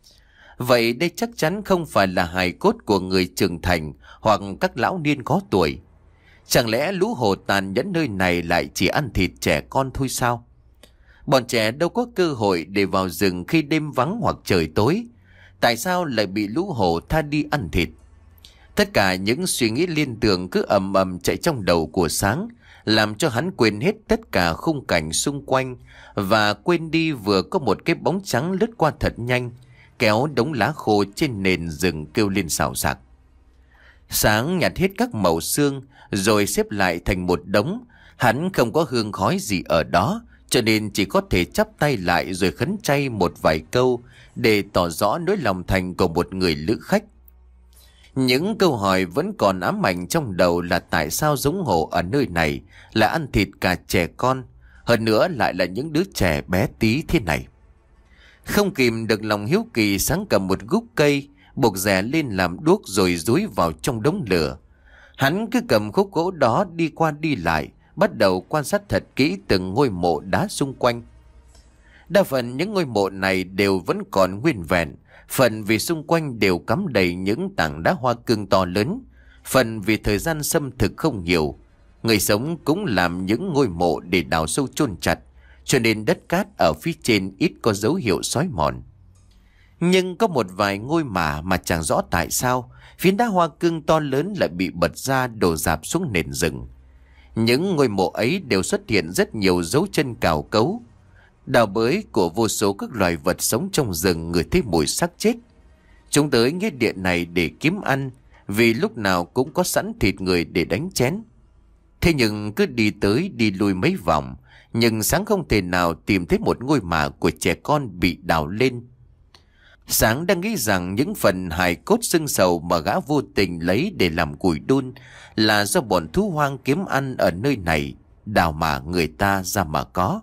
Vậy đây chắc chắn không phải là hài cốt của người trưởng thành hoặc các lão niên có tuổi. Chẳng lẽ lũ hổ tàn nhẫn nơi này lại chỉ ăn thịt trẻ con thôi sao? Bọn trẻ đâu có cơ hội để vào rừng khi đêm vắng hoặc trời tối. Tại sao lại bị lũ hổ tha đi ăn thịt? Tất cả những suy nghĩ liên tưởng cứ ầm ầm chạy trong đầu của Sáng, làm cho hắn quên hết tất cả khung cảnh xung quanh và quên đi vừa có một cái bóng trắng lướt qua thật nhanh, kéo đống lá khô trên nền rừng kêu lên xào xạc. Sáng nhặt hết các mẩu xương rồi xếp lại thành một đống. Hắn không có hương khói gì ở đó, cho nên chỉ có thể chắp tay lại rồi khấn chay một vài câu để tỏ rõ nỗi lòng thành của một người lữ khách. Những câu hỏi vẫn còn ám ảnh trong đầu là tại sao giống hổ ở nơi này là ăn thịt cả trẻ con, hơn nữa lại là những đứa trẻ bé tí thế này. Không kìm được lòng hiếu kỳ, Sáng cầm một gốc cây, buộc rẻ lên làm đuốc rồi dúi vào trong đống lửa. Hắn cứ cầm khúc gỗ đó đi qua đi lại, bắt đầu quan sát thật kỹ từng ngôi mộ đá xung quanh. Đa phần những ngôi mộ này đều vẫn còn nguyên vẹn, phần vì xung quanh đều cắm đầy những tảng đá hoa cương to lớn, phần vì thời gian xâm thực không nhiều. Người sống cũng làm những ngôi mộ để đào sâu chôn chặt, cho nên đất cát ở phía trên ít có dấu hiệu xói mòn. Nhưng có một vài ngôi mả mà chẳng rõ tại sao phiến đá hoa cương to lớn lại bị bật ra đổ rạp xuống nền rừng. Những ngôi mộ ấy đều xuất hiện rất nhiều dấu chân cào cấu, đào bới của vô số các loài vật sống trong rừng ngửi thấy mùi xác chết. Chúng tới nghĩa địa này để kiếm ăn, vì lúc nào cũng có sẵn thịt người để đánh chén. Thế nhưng cứ đi tới đi lui mấy vòng, nhưng Sáng không thể nào tìm thấy một ngôi mả của trẻ con bị đào lên. Sáng đang nghĩ rằng những phần hài cốt xương sầu mà gã vô tình lấy để làm củi đun là do bọn thú hoang kiếm ăn ở nơi này, đào mả người ta ra mà có.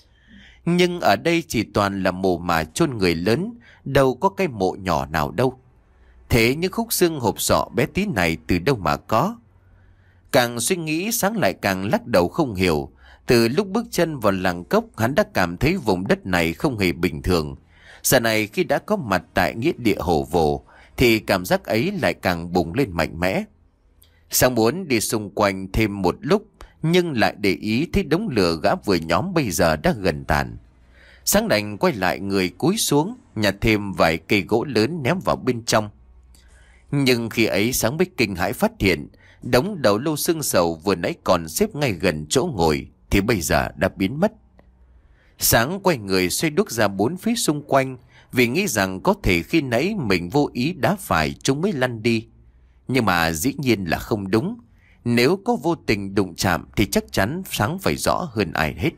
Nhưng ở đây chỉ toàn là mồ mả chôn người lớn, đâu có cái mộ nhỏ nào đâu. Thế những khúc xương hộp sọ bé tí này từ đâu mà có? Càng suy nghĩ, Sáng lại càng lắc đầu không hiểu. Từ lúc bước chân vào làng cốc, hắn đã cảm thấy vùng đất này không hề bình thường. Giờ này khi đã có mặt tại nghĩa địa Hổ Vồ thì cảm giác ấy lại càng bùng lên mạnh mẽ. Sáng muốn đi xung quanh thêm một lúc, nhưng lại để ý thấy đống lửa gã vừa nhóm bây giờ đã gần tàn. Sáng đành quay lại người cúi xuống, nhặt thêm vài cây gỗ lớn ném vào bên trong. Nhưng khi ấy Sáng mới kinh hãi phát hiện đống đầu lâu xương sầu vừa nãy còn xếp ngay gần chỗ ngồi thì bây giờ đã biến mất. Sáng quay người xoay đuốc ra bốn phía xung quanh, vì nghĩ rằng có thể khi nãy mình vô ý đá phải chúng mới lăn đi. Nhưng mà dĩ nhiên là không đúng. Nếu có vô tình đụng chạm thì chắc chắn Sáng phải rõ hơn ai hết.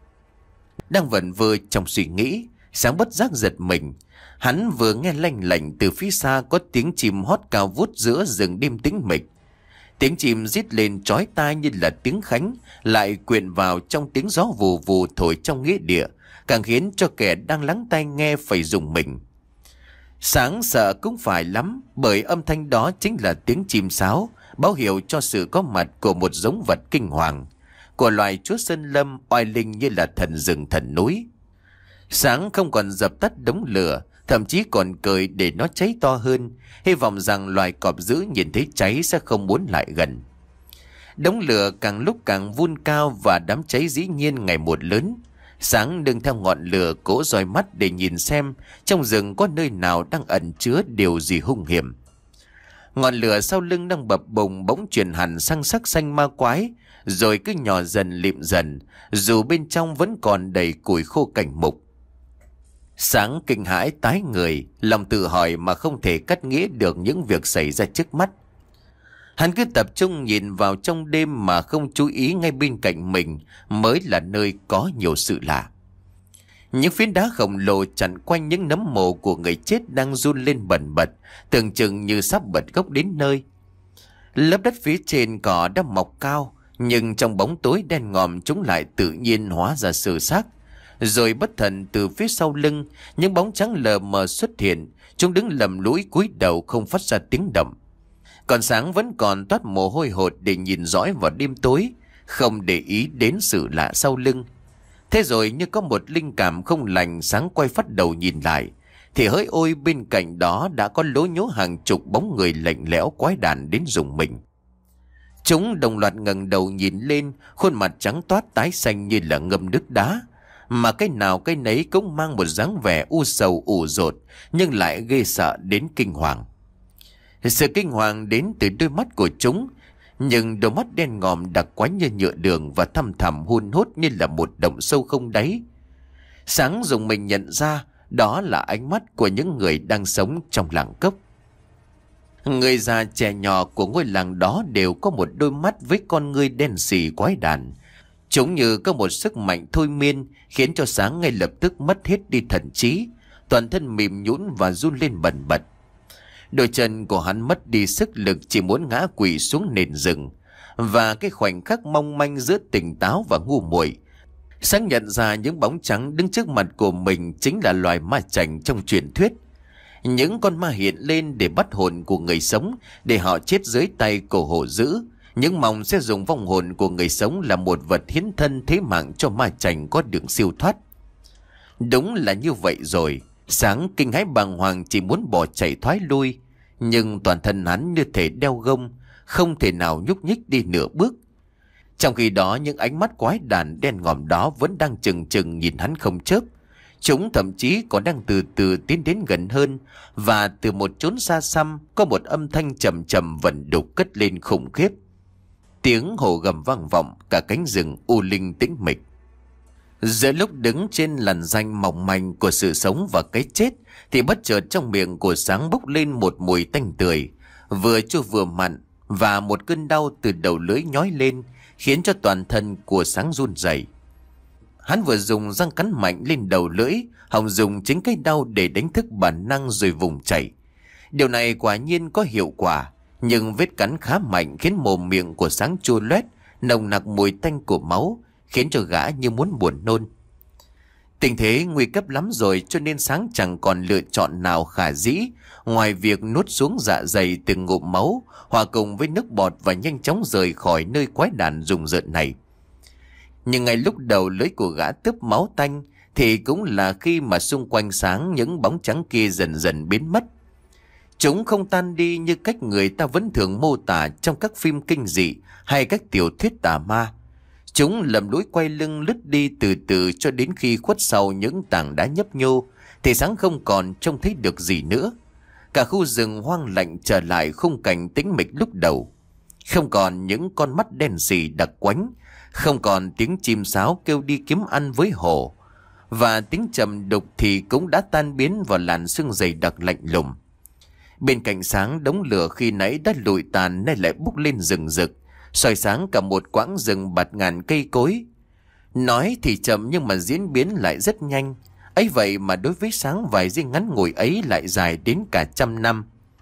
Đang vẩn vơ trong suy nghĩ, Sáng bất giác giật mình. Hắn vừa nghe lanh lảnh từ phía xa có tiếng chim hót cao vút giữa rừng đêm tĩnh mịch. Tiếng chim rít lên chói tai như là tiếng khánh, lại quyện vào trong tiếng gió vù vù thổi trong nghĩa địa, càng khiến cho kẻ đang lắng tai nghe phải rùng mình. Sáng sợ cũng phải lắm, bởi âm thanh đó chính là tiếng chim sáo, báo hiệu cho sự có mặt của một giống vật kinh hoàng, của loài chúa sơn lâm oai linh như là thần rừng thần núi. Sáng không còn dập tắt đống lửa, thậm chí còn cười để nó cháy to hơn, hy vọng rằng loài cọp dữ nhìn thấy cháy sẽ không muốn lại gần. Đống lửa càng lúc càng vun cao và đám cháy dĩ nhiên ngày một lớn. Sáng đương theo ngọn lửa cố dòi mắt để nhìn xem trong rừng có nơi nào đang ẩn chứa điều gì hung hiểm. Ngọn lửa sau lưng đang bập bùng bỗng chuyển hẳn sang sắc xanh ma quái, rồi cứ nhỏ dần lịm dần, dù bên trong vẫn còn đầy củi khô cảnh mục. Sáng kinh hãi tái người, lòng tự hỏi mà không thể cắt nghĩa được những việc xảy ra trước mắt. Hắn cứ tập trung nhìn vào trong đêm mà không chú ý ngay bên cạnh mình mới là nơi có nhiều sự lạ. Những phiến đá khổng lồ chặn quanh những nấm mồ của người chết đang run lên bần bật, tưởng chừng như sắp bật gốc đến nơi. Lớp đất phía trên cỏ đã mọc cao, nhưng trong bóng tối đen ngòm chúng lại tự nhiên hóa ra sơ xác. Rồi bất thần từ phía sau lưng, những bóng trắng lờ mờ xuất hiện, chúng đứng lầm lũi cúi đầu không phát ra tiếng động. Còn Sáng vẫn còn toát mồ hôi hột để nhìn dõi vào đêm tối, không để ý đến sự lạ sau lưng. Thế rồi như có một linh cảm không lành, Sáng quay phát đầu nhìn lại, thì hỡi ôi bên cạnh đó đã có lố nhố hàng chục bóng người lạnh lẽo quái đản đến rùng mình. Chúng đồng loạt ngẩng đầu nhìn lên, khuôn mặt trắng toát tái xanh như là ngâm nước đá, mà cái nào cái nấy cũng mang một dáng vẻ u sầu ủ rột, nhưng lại ghê sợ đến kinh hoàng. Sự kinh hoàng đến từ đôi mắt của chúng, nhưng đôi mắt đen ngòm đặc quánh như nhựa đường và thăm thẳm hun hút như là một động sâu không đáy. Sáng dùng mình nhận ra đó là ánh mắt của những người đang sống trong làng cốc. Người già trẻ nhỏ của ngôi làng đó đều có một đôi mắt với con ngươi đen sì quái đản. Chúng như có một sức mạnh thôi miên khiến cho Sáng ngay lập tức mất hết đi thần trí, toàn thân mềm nhũn và run lên bần bật. Đôi chân của hắn mất đi sức lực, chỉ muốn ngã quỵ xuống nền rừng. Và cái khoảnh khắc mong manh giữa tỉnh táo và ngu muội, Sáng nhận ra những bóng trắng đứng trước mặt của mình chính là loài ma chành trong truyền thuyết. Những con ma hiện lên để bắt hồn của người sống, để họ chết dưới tay của hổ dữ, những mong sẽ dùng vong hồn của người sống là một vật hiến thân thế mạng cho ma chành có đường siêu thoát. Đúng là như vậy rồi. Sáng kinh hãi bàng hoàng chỉ muốn bỏ chạy thoái lui, nhưng toàn thân hắn như thể đeo gông, không thể nào nhúc nhích đi nửa bước. Trong khi đó những ánh mắt quái đản đen ngòm đó vẫn đang chừng chừng nhìn hắn không chớp. Chúng thậm chí còn đang từ từ tiến đến gần hơn, và từ một chốn xa xăm có một âm thanh trầm trầm vẩn đục cất lên khủng khiếp. Tiếng hổ gầm vang vọng cả cánh rừng u linh tĩnh mịch. Giữa lúc đứng trên làn ranh mỏng manh của sự sống và cái chết, thì bất chợt trong miệng của Sáng bốc lên một mùi tanh tưởi, vừa chua vừa mặn, và một cơn đau từ đầu lưỡi nhói lên, khiến cho toàn thân của Sáng run rẩy. Hắn vừa dùng răng cắn mạnh lên đầu lưỡi, hòng dùng chính cái đau để đánh thức bản năng rồi vùng chạy. Điều này quả nhiên có hiệu quả, nhưng vết cắn khá mạnh khiến mồm miệng của Sáng chua loét, nồng nặc mùi tanh của máu, khiến cho gã như muốn buồn nôn. Tình thế nguy cấp lắm rồi, cho nên Sáng chẳng còn lựa chọn nào khả dĩ ngoài việc nuốt xuống dạ dày từng ngụm máu, hòa cùng với nước bọt và nhanh chóng rời khỏi nơi quái đản rùng rợn này. Nhưng ngay lúc đầu lưỡi của gã tấp máu tanh, thì cũng là khi mà xung quanh Sáng những bóng trắng kia dần dần biến mất. Chúng không tan đi như cách người ta vẫn thường mô tả trong các phim kinh dị hay các tiểu thuyết tà ma. Chúng lầm lũi quay lưng lướt đi từ từ cho đến khi khuất sau những tảng đá nhấp nhô, thì Sáng không còn trông thấy được gì nữa. Cả khu rừng hoang lạnh trở lại khung cảnh tĩnh mịch lúc đầu. Không còn những con mắt đen sì đặc quánh, không còn tiếng chim sáo kêu đi kiếm ăn với hổ, và tiếng trầm đục thì cũng đã tan biến vào làn sương dày đặc lạnh lùng. Bên cạnh Sáng, đống lửa khi nãy đã lụi tàn nay lại bốc lên rừng rực, soi sáng cả một quãng rừng bạt ngàn cây cối. Nói thì chậm nhưng mà diễn biến lại rất nhanh. Ấy vậy mà đối với Sáng, vài giây ngắn ngủi ấy lại dài đến cả trăm năm.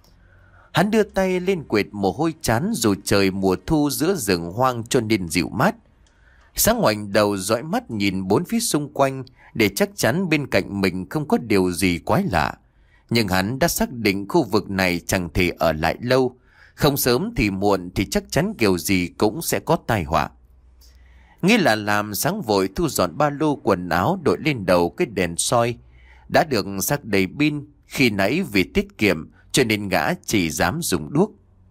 Hắn đưa tay lên quệt mồ hôi chán, dù trời mùa thu giữa rừng hoang cho nên dịu mát. Sáng ngoảnh đầu dõi mắt nhìn bốn phía xung quanh để chắc chắn bên cạnh mình không có điều gì quái lạ. Nhưng hắn đã xác định khu vực này chẳng thể ở lại lâu. Không sớm thì muộn thì chắc chắn kiểu gì cũng sẽ có tai họa. Nghĩa là làm sáng vội thu dọn ba lô quần áo, đội lên đầu cái đèn soi. Đã được sạc đầy pin, khi nãy vì tiết kiệm cho nên gã chỉ dám dùng đuốc.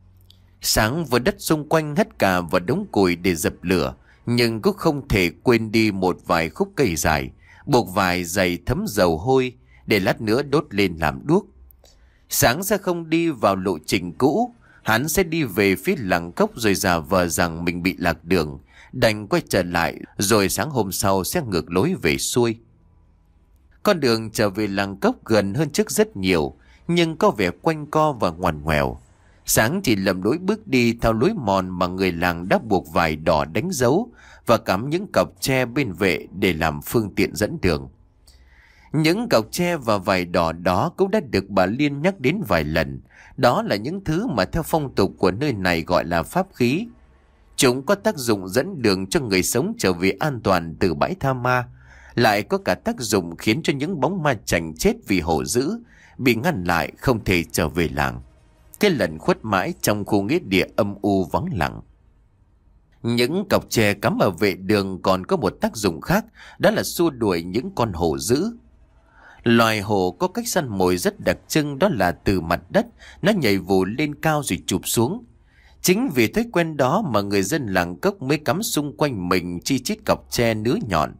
Sáng vừa đất xung quanh hất cả vào đống củi để dập lửa, nhưng cũng không thể quên đi một vài khúc cây dài, buộc vài giày thấm dầu hôi để lát nữa đốt lên làm đuốc. Sáng sẽ không đi vào lộ trình cũ, hắn sẽ đi về phía làng cốc rồi giả vờ rằng mình bị lạc đường, đành quay trở lại rồi sáng hôm sau sẽ ngược lối về xuôi. Con đường trở về làng cốc gần hơn trước rất nhiều, nhưng có vẻ quanh co và ngoằn ngoèo. Sáng chỉ lầm lối bước đi theo lối mòn mà người làng đã buộc vải đỏ đánh dấu và cắm những cọc tre bên vệ để làm phương tiện dẫn đường. Những cọc tre và vải đỏ đó cũng đã được bà Liên nhắc đến vài lần. Đó là những thứ mà theo phong tục của nơi này gọi là pháp khí. Chúng có tác dụng dẫn đường cho người sống trở về an toàn từ bãi tha ma, lại có cả tác dụng khiến cho những bóng ma chảnh chết vì hổ dữ bị ngăn lại không thể trở về làng. Cái lần khuất mãi trong khu nghĩa địa âm u vắng lặng. Những cọc tre cắm ở vệ đường còn có một tác dụng khác, đó là xua đuổi những con hổ dữ. Loài hổ có cách săn mồi rất đặc trưng, đó là từ mặt đất nó nhảy vù lên cao rồi chụp xuống. Chính vì thói quen đó mà người dân làng cốc mới cắm xung quanh mình chi chít cọc tre nứa nhọn.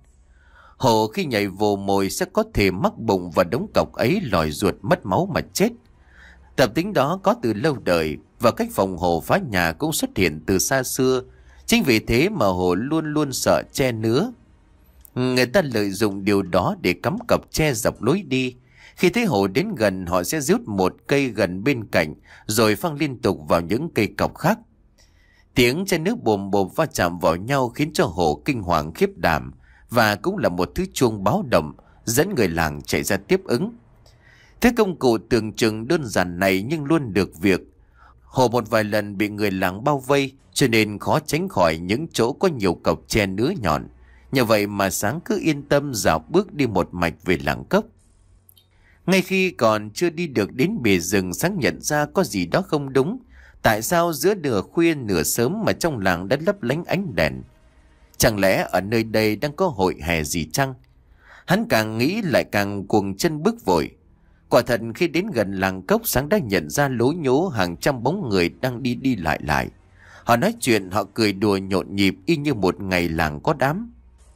Hổ khi nhảy vồ mồi sẽ có thể mắc bụng và đống cọc ấy lòi ruột mất máu mà chết. Tập tính đó có từ lâu đời và cách phòng hổ phá nhà cũng xuất hiện từ xa xưa. Chính vì thế mà hổ luôn luôn sợ tre nứa. Người ta lợi dụng điều đó để cắm cọc tre dọc lối đi. Khi thấy hổ đến gần, họ sẽ rút một cây gần bên cạnh rồi phang liên tục vào những cây cọc khác. Tiếng tre nước bồm bồm va chạm vào nhau khiến cho hổ kinh hoàng khiếp đảm, và cũng là một thứ chuông báo động dẫn người làng chạy ra tiếp ứng. Thế công cụ tưởng chừng đơn giản này nhưng luôn được việc. Hổ một vài lần bị người làng bao vây cho nên khó tránh khỏi những chỗ có nhiều cọc tre nứa nhọn. Nhờ vậy mà Sáng cứ yên tâm dạo bước đi một mạch về làng cốc. Ngay khi còn chưa đi được đến bìa rừng, Sáng nhận ra có gì đó không đúng. Tại sao giữa nửa khuya nửa sớm mà trong làng đã lấp lánh ánh đèn? Chẳng lẽ ở nơi đây đang có hội hè gì chăng? Hắn càng nghĩ lại càng cuồng chân bước vội. Quả thật khi đến gần làng cốc, Sáng đã nhận ra lố nhố hàng trăm bóng người đang đi đi lại lại. Họ nói chuyện, họ cười đùa nhộn nhịp y như một ngày làng có đám.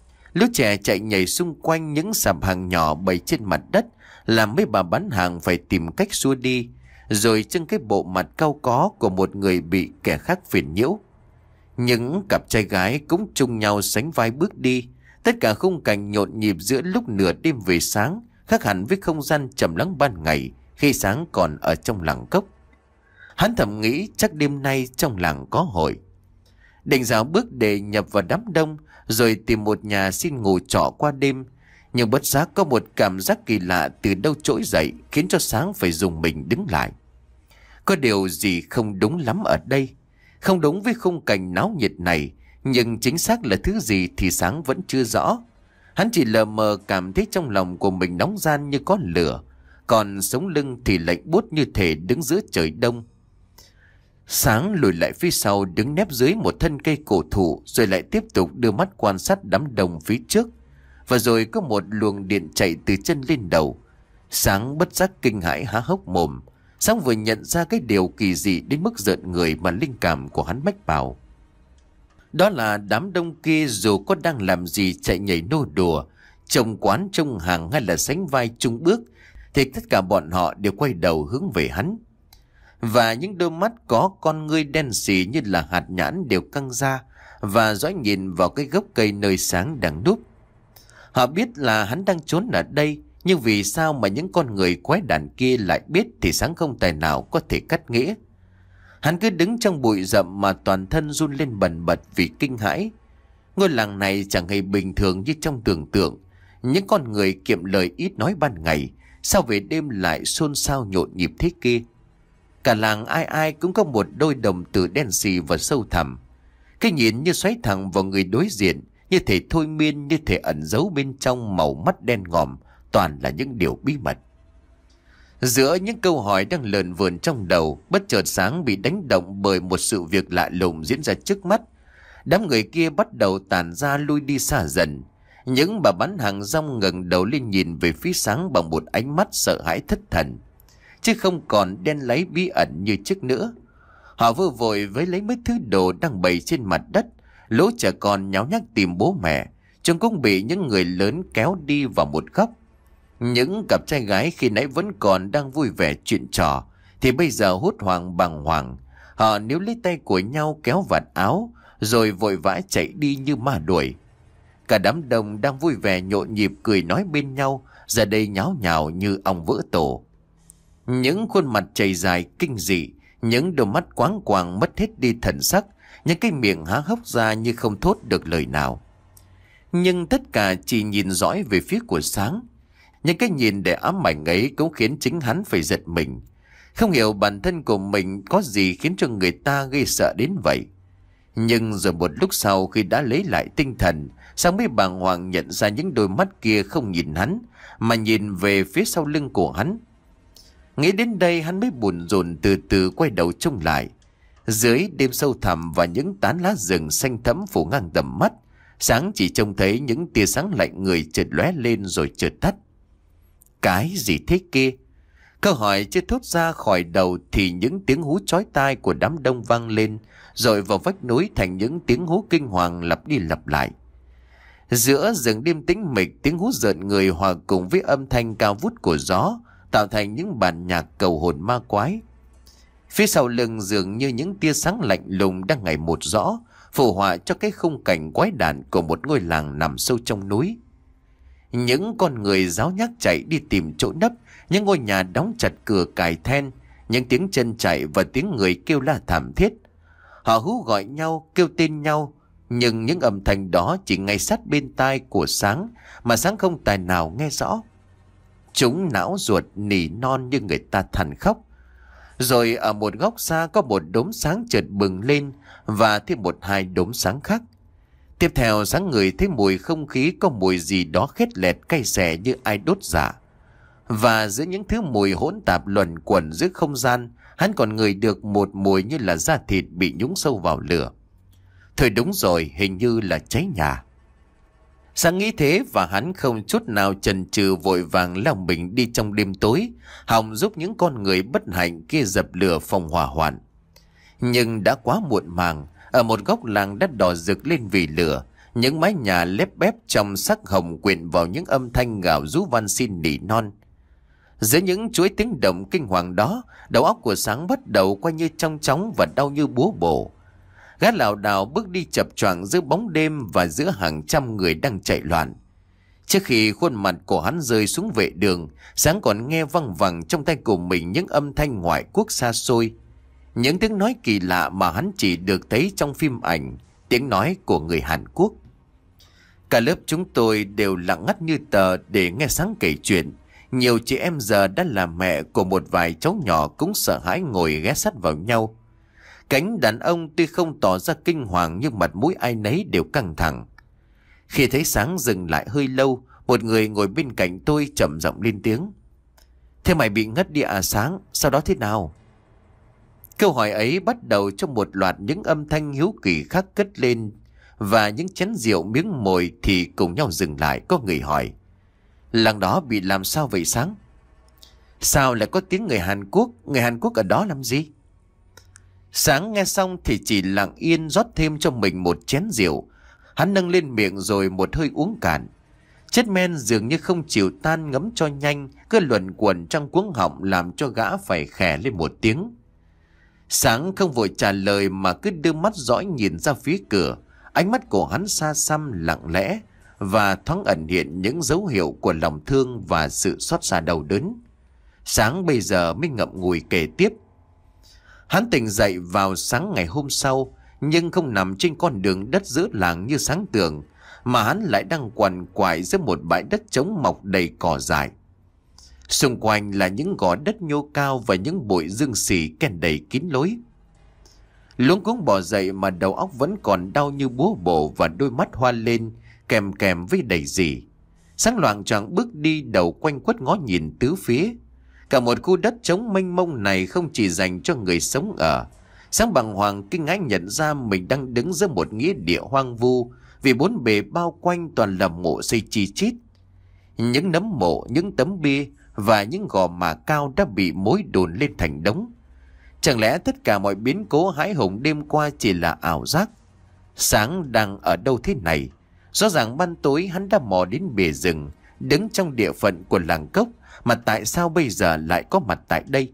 Lũ trẻ chạy nhảy xung quanh những sạp hàng nhỏ bày trên mặt đất, làm mấy bà bán hàng phải tìm cách xua đi, rồi trưng cái bộ mặt cau có của một người bị kẻ khác phiền nhiễu. Những cặp trai gái cũng chung nhau sánh vai bước đi. Tất cả khung cảnh nhộn nhịp giữa lúc nửa đêm về sáng, khác hẳn với không gian trầm lắng ban ngày khi Sáng còn ở trong làng cốc. Hắn thầm nghĩ chắc đêm nay trong làng có hội. Định dạo bước để nhập vào đám đông rồi tìm một nhà xin ngủ trọ qua đêm. Nhưng bất giác có một cảm giác kỳ lạ từ đâu trỗi dậy khiến cho Sáng phải dùng mình đứng lại. Có điều gì không đúng lắm ở đây. Không đúng với khung cảnh náo nhiệt này, nhưng chính xác là thứ gì thì Sáng vẫn chưa rõ. Hắn chỉ lờ mờ cảm thấy trong lòng của mình nóng ran như có lửa, còn sống lưng thì lạnh buốt như thể đứng giữa trời đông. Sáng lùi lại phía sau, đứng nép dưới một thân cây cổ thụ, rồi lại tiếp tục đưa mắt quan sát đám đông phía trước. Và rồi có một luồng điện chạy từ chân lên đầu. Sáng bất giác kinh hãi há hốc mồm. Sáng vừa nhận ra cái điều kỳ dị đến mức rợn người mà linh cảm của hắn mách bảo. Đó là đám đông kia dù có đang làm gì chạy nhảy nô đùa, trông quán trông hàng hay là sánh vai chung bước, thì tất cả bọn họ đều quay đầu hướng về hắn. Và những đôi mắt có con ngươi đen xì như là hạt nhãn đều căng ra và dõi nhìn vào cái gốc cây nơi Sáng đang núp. Họ biết là hắn đang trốn ở đây, nhưng vì sao mà những con người quái đản kia lại biết thì Sáng không tài nào có thể cắt nghĩa. Hắn cứ đứng trong bụi rậm mà toàn thân run lên bần bật vì kinh hãi. Ngôi làng này chẳng hề bình thường như trong tưởng tượng. Những con người kiệm lời ít nói ban ngày, sao về đêm lại xôn xao nhộn nhịp thế kia? Cả làng ai ai cũng có một đôi đồng tử đen xì và sâu thẳm. Cái nhìn như xoáy thẳng vào người đối diện, như thể thôi miên, như thể ẩn giấu bên trong màu mắt đen ngòm, toàn là những điều bí mật. Giữa những câu hỏi đang lờn vờn trong đầu, bất chợt Sáng bị đánh động bởi một sự việc lạ lùng diễn ra trước mắt. Đám người kia bắt đầu tản ra lui đi xa dần. Những bà bán hàng rong ngẩng đầu lên nhìn về phía Sáng bằng một ánh mắt sợ hãi thất thần, chứ không còn đen láy bí ẩn như trước nữa. Họ vừa vội với lấy mấy thứ đồ đang bày trên mặt đất. Lũ trẻ con nháo nhác tìm bố mẹ, chúng cũng bị những người lớn kéo đi vào một góc. Những cặp trai gái khi nãy vẫn còn đang vui vẻ chuyện trò thì bây giờ hốt hoảng bàng hoàng. Họ níu lấy tay của nhau kéo vạt áo, rồi vội vã chạy đi như ma đuổi. Cả đám đông đang vui vẻ nhộn nhịp cười nói bên nhau giờ đây nháo nhào như ong vỡ tổ. Những khuôn mặt chảy dài kinh dị, những đôi mắt quáng quàng mất hết đi thần sắc, những cái miệng há hốc ra như không thốt được lời nào. Nhưng tất cả chỉ nhìn dõi về phía của Sáng. Những cái nhìn để ám ảnh ấy cũng khiến chính hắn phải giật mình. Không hiểu bản thân của mình có gì khiến cho người ta gây sợ đến vậy. Nhưng rồi một lúc sau khi đã lấy lại tinh thần, Sáng mới bàng hoàng nhận ra những đôi mắt kia không nhìn hắn, mà nhìn về phía sau lưng của hắn. Nghĩ đến đây hắn mới buồn rồn từ từ quay đầu trông lại. Dưới đêm sâu thẳm và những tán lá rừng xanh thẫm phủ ngang tầm mắt, Sáng chỉ trông thấy những tia sáng lạnh người chợt lóe lên rồi chợt tắt. Cái gì thế kia? Câu hỏi chưa thốt ra khỏi đầu thì những tiếng hú chói tai của đám đông vang lên, rồi vào vách núi thành những tiếng hú kinh hoàng lặp đi lặp lại. Giữa rừng đêm tĩnh mịch, tiếng hú rợn người hòa cùng với âm thanh cao vút của gió tạo thành những bản nhạc cầu hồn ma quái. Phía sau lưng dường như những tia sáng lạnh lùng đang ngày một rõ, phù họa cho cái khung cảnh quái đản của một ngôi làng nằm sâu trong núi. Những con người ráo nhác chạy đi tìm chỗ nấp, những ngôi nhà đóng chặt cửa cài then, những tiếng chân chạy và tiếng người kêu la thảm thiết. Họ hú gọi nhau, kêu tên nhau, nhưng những âm thanh đó chỉ ngay sát bên tai của Sáng, mà Sáng không tài nào nghe rõ. Chúng não ruột nỉ non như người ta than khóc. Rồi ở một góc xa có một đốm sáng chợt bừng lên, và thêm một hai đốm sáng khác. Tiếp theo Sáng ngửi thấy mùi không khí có mùi gì đó khét lẹt cay xè như ai đốt giả. Và giữa những thứ mùi hỗn tạp luẩn quẩn giữa không gian, hắn còn ngửi được một mùi như là da thịt bị nhúng sâu vào lửa. Thôi đúng rồi, hình như là cháy nhà. Sáng nghĩ thế và hắn không chút nào chần chừ vội vàng lao mình đi trong đêm tối, hòng giúp những con người bất hạnh kia dập lửa phòng hỏa hoạn. Nhưng đã quá muộn màng. Ở một góc làng đã đỏ rực lên vì lửa, những mái nhà lép bép trong sắc hồng quyện vào những âm thanh gào rú van xin nỉ non. Giữa những chuỗi tiếng động kinh hoàng đó, đầu óc của Sáng bắt đầu quay như trong chóng và đau như búa bổ. Gã lảo đảo bước đi chập choạng giữa bóng đêm và giữa hàng trăm người đang chạy loạn. Trước khi khuôn mặt của hắn rơi xuống vệ đường, Sáng còn nghe văng vẳng trong tay của mình những âm thanh ngoại quốc xa xôi. Những tiếng nói kỳ lạ mà hắn chỉ được thấy trong phim ảnh, tiếng nói của người Hàn Quốc. Cả lớp chúng tôi đều lặng ngắt như tờ để nghe Sáng kể chuyện. Nhiều chị em giờ đã là mẹ của một vài cháu nhỏ cũng sợ hãi ngồi ghé sát vào nhau. Cánh đàn ông tuy không tỏ ra kinh hoàng nhưng mặt mũi ai nấy đều căng thẳng. Khi thấy Sáng dừng lại hơi lâu, một người ngồi bên cạnh tôi chậm giọng lên tiếng. Thế mày bị ngất đi à Sáng, sau đó thế nào? Câu hỏi ấy bắt đầu trong một loạt những âm thanh hiếu kỳ khác cất lên, và những chén rượu miếng mồi thì cùng nhau dừng lại. Có người hỏi, làng đó bị làm sao vậy Sáng? Sao lại có tiếng người Hàn Quốc? Người Hàn Quốc ở đó làm gì? Sáng nghe xong thì chỉ lặng yên rót thêm cho mình một chén rượu. Hắn nâng lên miệng rồi một hơi uống cạn. Chất men dường như không chịu tan ngấm cho nhanh, cứ luẩn quẩn trong cuống họng làm cho gã phải khè lên một tiếng. Sáng không vội trả lời mà cứ đưa mắt dõi nhìn ra phía cửa. Ánh mắt của hắn xa xăm lặng lẽ, và thoáng ẩn hiện những dấu hiệu của lòng thương và sự xót xa đau đớn. Sáng bây giờ mới ngậm ngùi kể tiếp. Hắn tỉnh dậy vào sáng ngày hôm sau, nhưng không nằm trên con đường đất giữa làng như Sáng tưởng, mà hắn lại đang quằn quại giữa một bãi đất trống mọc đầy cỏ dại. Xung quanh là những gò đất nhô cao và những bụi dương xì ken đầy kín lối. Luống cuống bò dậy mà đầu óc vẫn còn đau như búa bổ và đôi mắt hoa lên kèm kèm với đầy dì. Sáng loạng choạng bước đi, đầu quanh quất ngó nhìn tứ phía. Cả một khu đất trống mênh mông này không chỉ dành cho người sống ở. Sáng bàng hoàng kinh ngãi nhận ra mình đang đứng giữa một nghĩa địa hoang vu, vì bốn bề bao quanh toàn là mộ xây chi chít. Những nấm mộ, những tấm bia và những gò mả cao đã bị mối đồn lên thành đống. Chẳng lẽ tất cả mọi biến cố hãi hùng đêm qua chỉ là ảo giác? Sáng đang ở đâu thế này? Rõ ràng ban tối hắn đã mò đến bìa rừng, đứng trong địa phận của làng Cốc, mà tại sao bây giờ lại có mặt tại đây?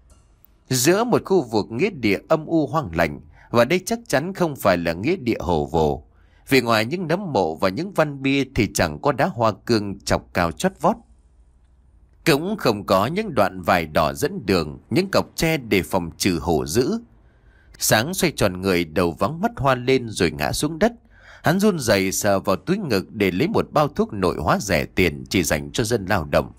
Giữa một khu vực nghĩa địa âm u hoang lạnh, và đây chắc chắn không phải là nghĩa địa hồ vồ. Vì ngoài những nấm mộ và những văn bia thì chẳng có đá hoa cương chọc cao chót vót. Cũng không có những đoạn vải đỏ dẫn đường, những cọc tre để phòng trừ hổ dữ. Sáng xoay tròn người, đầu vắng mắt hoa lên rồi ngã xuống đất. Hắn run rẩy sờ vào túi ngực để lấy một bao thuốc nội hóa rẻ tiền chỉ dành cho dân lao động.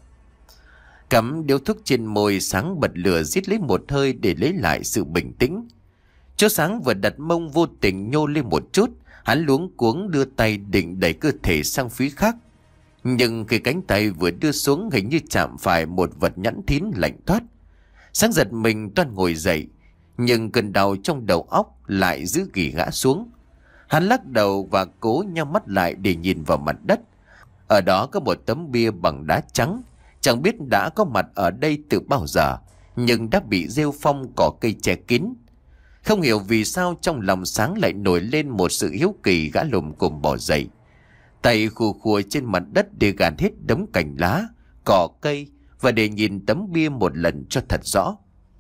Cắm điếu thuốc trên môi, Sáng bật lửa rít lấy một hơi để lấy lại sự bình tĩnh. Chỗ Sáng vừa đặt mông vô tình nhô lên một chút, hắn luống cuống đưa tay định đẩy cơ thể sang phía khác. Nhưng khi cánh tay vừa đưa xuống, hình như chạm phải một vật nhẵn thín lạnh toát. Sáng giật mình toan ngồi dậy, nhưng cơn đau trong đầu óc lại giữ ghì gã xuống. Hắn lắc đầu và cố nhắm mắt lại để nhìn vào mặt đất. Ở đó có một tấm bia bằng đá trắng, chẳng biết đã có mặt ở đây từ bao giờ, nhưng đã bị rêu phong cỏ cây che kín. Không hiểu vì sao trong lòng Sáng lại nổi lên một sự hiếu kỳ, gã lùm cùm bò dậy. Tay khù khùa trên mặt đất để gạt hết đống cành lá, cỏ cây và để nhìn tấm bia một lần cho thật rõ.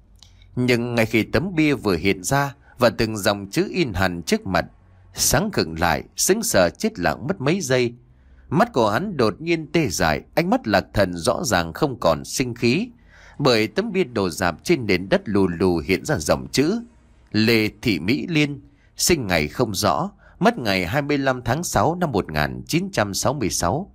Nhưng ngay khi tấm bia vừa hiện ra và từng dòng chữ in hẳn trước mặt, Sáng khựng lại, sững sờ chết lặng mất mấy giây. Mắt của hắn đột nhiên tê dại, ánh mắt lạc thần rõ ràng không còn sinh khí, bởi tấm bia đổ rạp trên nền đất lù lù hiện ra dòng chữ Lê Thị Mỹ Liên, sinh ngày không rõ, mất ngày hai mươi lăm tháng sáu năm một nghìn chín trăm sáu mươi sáu.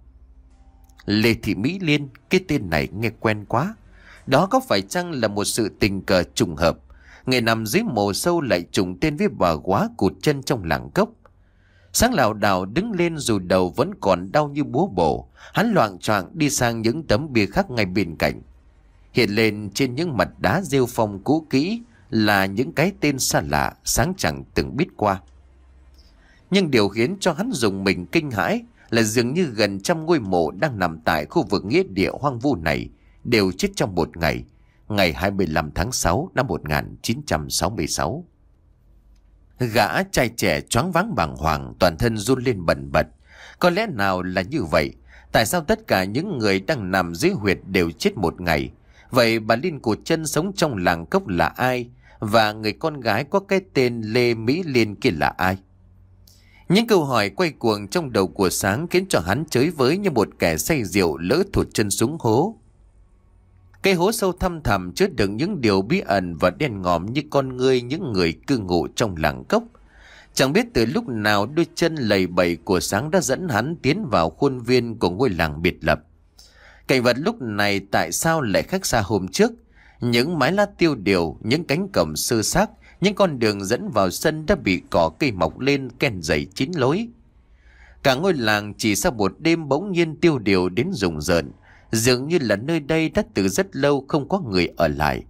Lê Thị Mỹ Liên, cái tên này nghe quen quá. Đó có phải chăng là một sự tình cờ trùng hợp? Người nằm dưới mồ sâu lại trùng tên với bà góa cụt chân trong làng Cốc. Sáng lảo đảo đứng lên dù đầu vẫn còn đau như búa bổ. Hắn loạng choạng đi sang những tấm bia khác ngay bên cạnh. Hiện lên trên những mặt đá rêu phong cũ kỹ là những cái tên xa lạ Sáng chẳng từng biết qua. Nhưng điều khiến cho hắn dùng mình kinh hãi là dường như gần trăm ngôi mộ đang nằm tại khu vực nghĩa địa hoang vu này đều chết trong một ngày, ngày hai mươi lăm tháng sáu năm một nghìn chín trăm sáu mươi sáu. Gã trai trẻ choáng váng bàng hoàng, toàn thân run lên bần bật. Có lẽ nào là như vậy? Tại sao tất cả những người đang nằm dưới huyệt đều chết một ngày? Vậy bà Liên cụt chân sống trong làng Cốc là ai? Và người con gái có cái tên Lê Mỹ Liên kia là ai? Những câu hỏi quay cuồng trong đầu của Sáng khiến cho hắn chới với như một kẻ say rượu lỡ thụt chân xuống hố. Cái hố sâu thăm thẳm chứa đựng những điều bí ẩn và đen ngòm như con ngươi những người cư ngụ trong làng Cốc. Chẳng biết từ lúc nào đôi chân lầy bầy của Sáng đã dẫn hắn tiến vào khuôn viên của ngôi làng biệt lập. Cảnh vật lúc này tại sao lại khác xa hôm trước? Những mái lá tiêu điều, những cánh cổng sơ xác, những con đường dẫn vào sân đã bị cỏ cây mọc lên ken dày chín lối. Cả ngôi làng chỉ sau một đêm bỗng nhiên tiêu điều đến rùng rợn, dường như là nơi đây đã từ rất lâu không có người ở lại.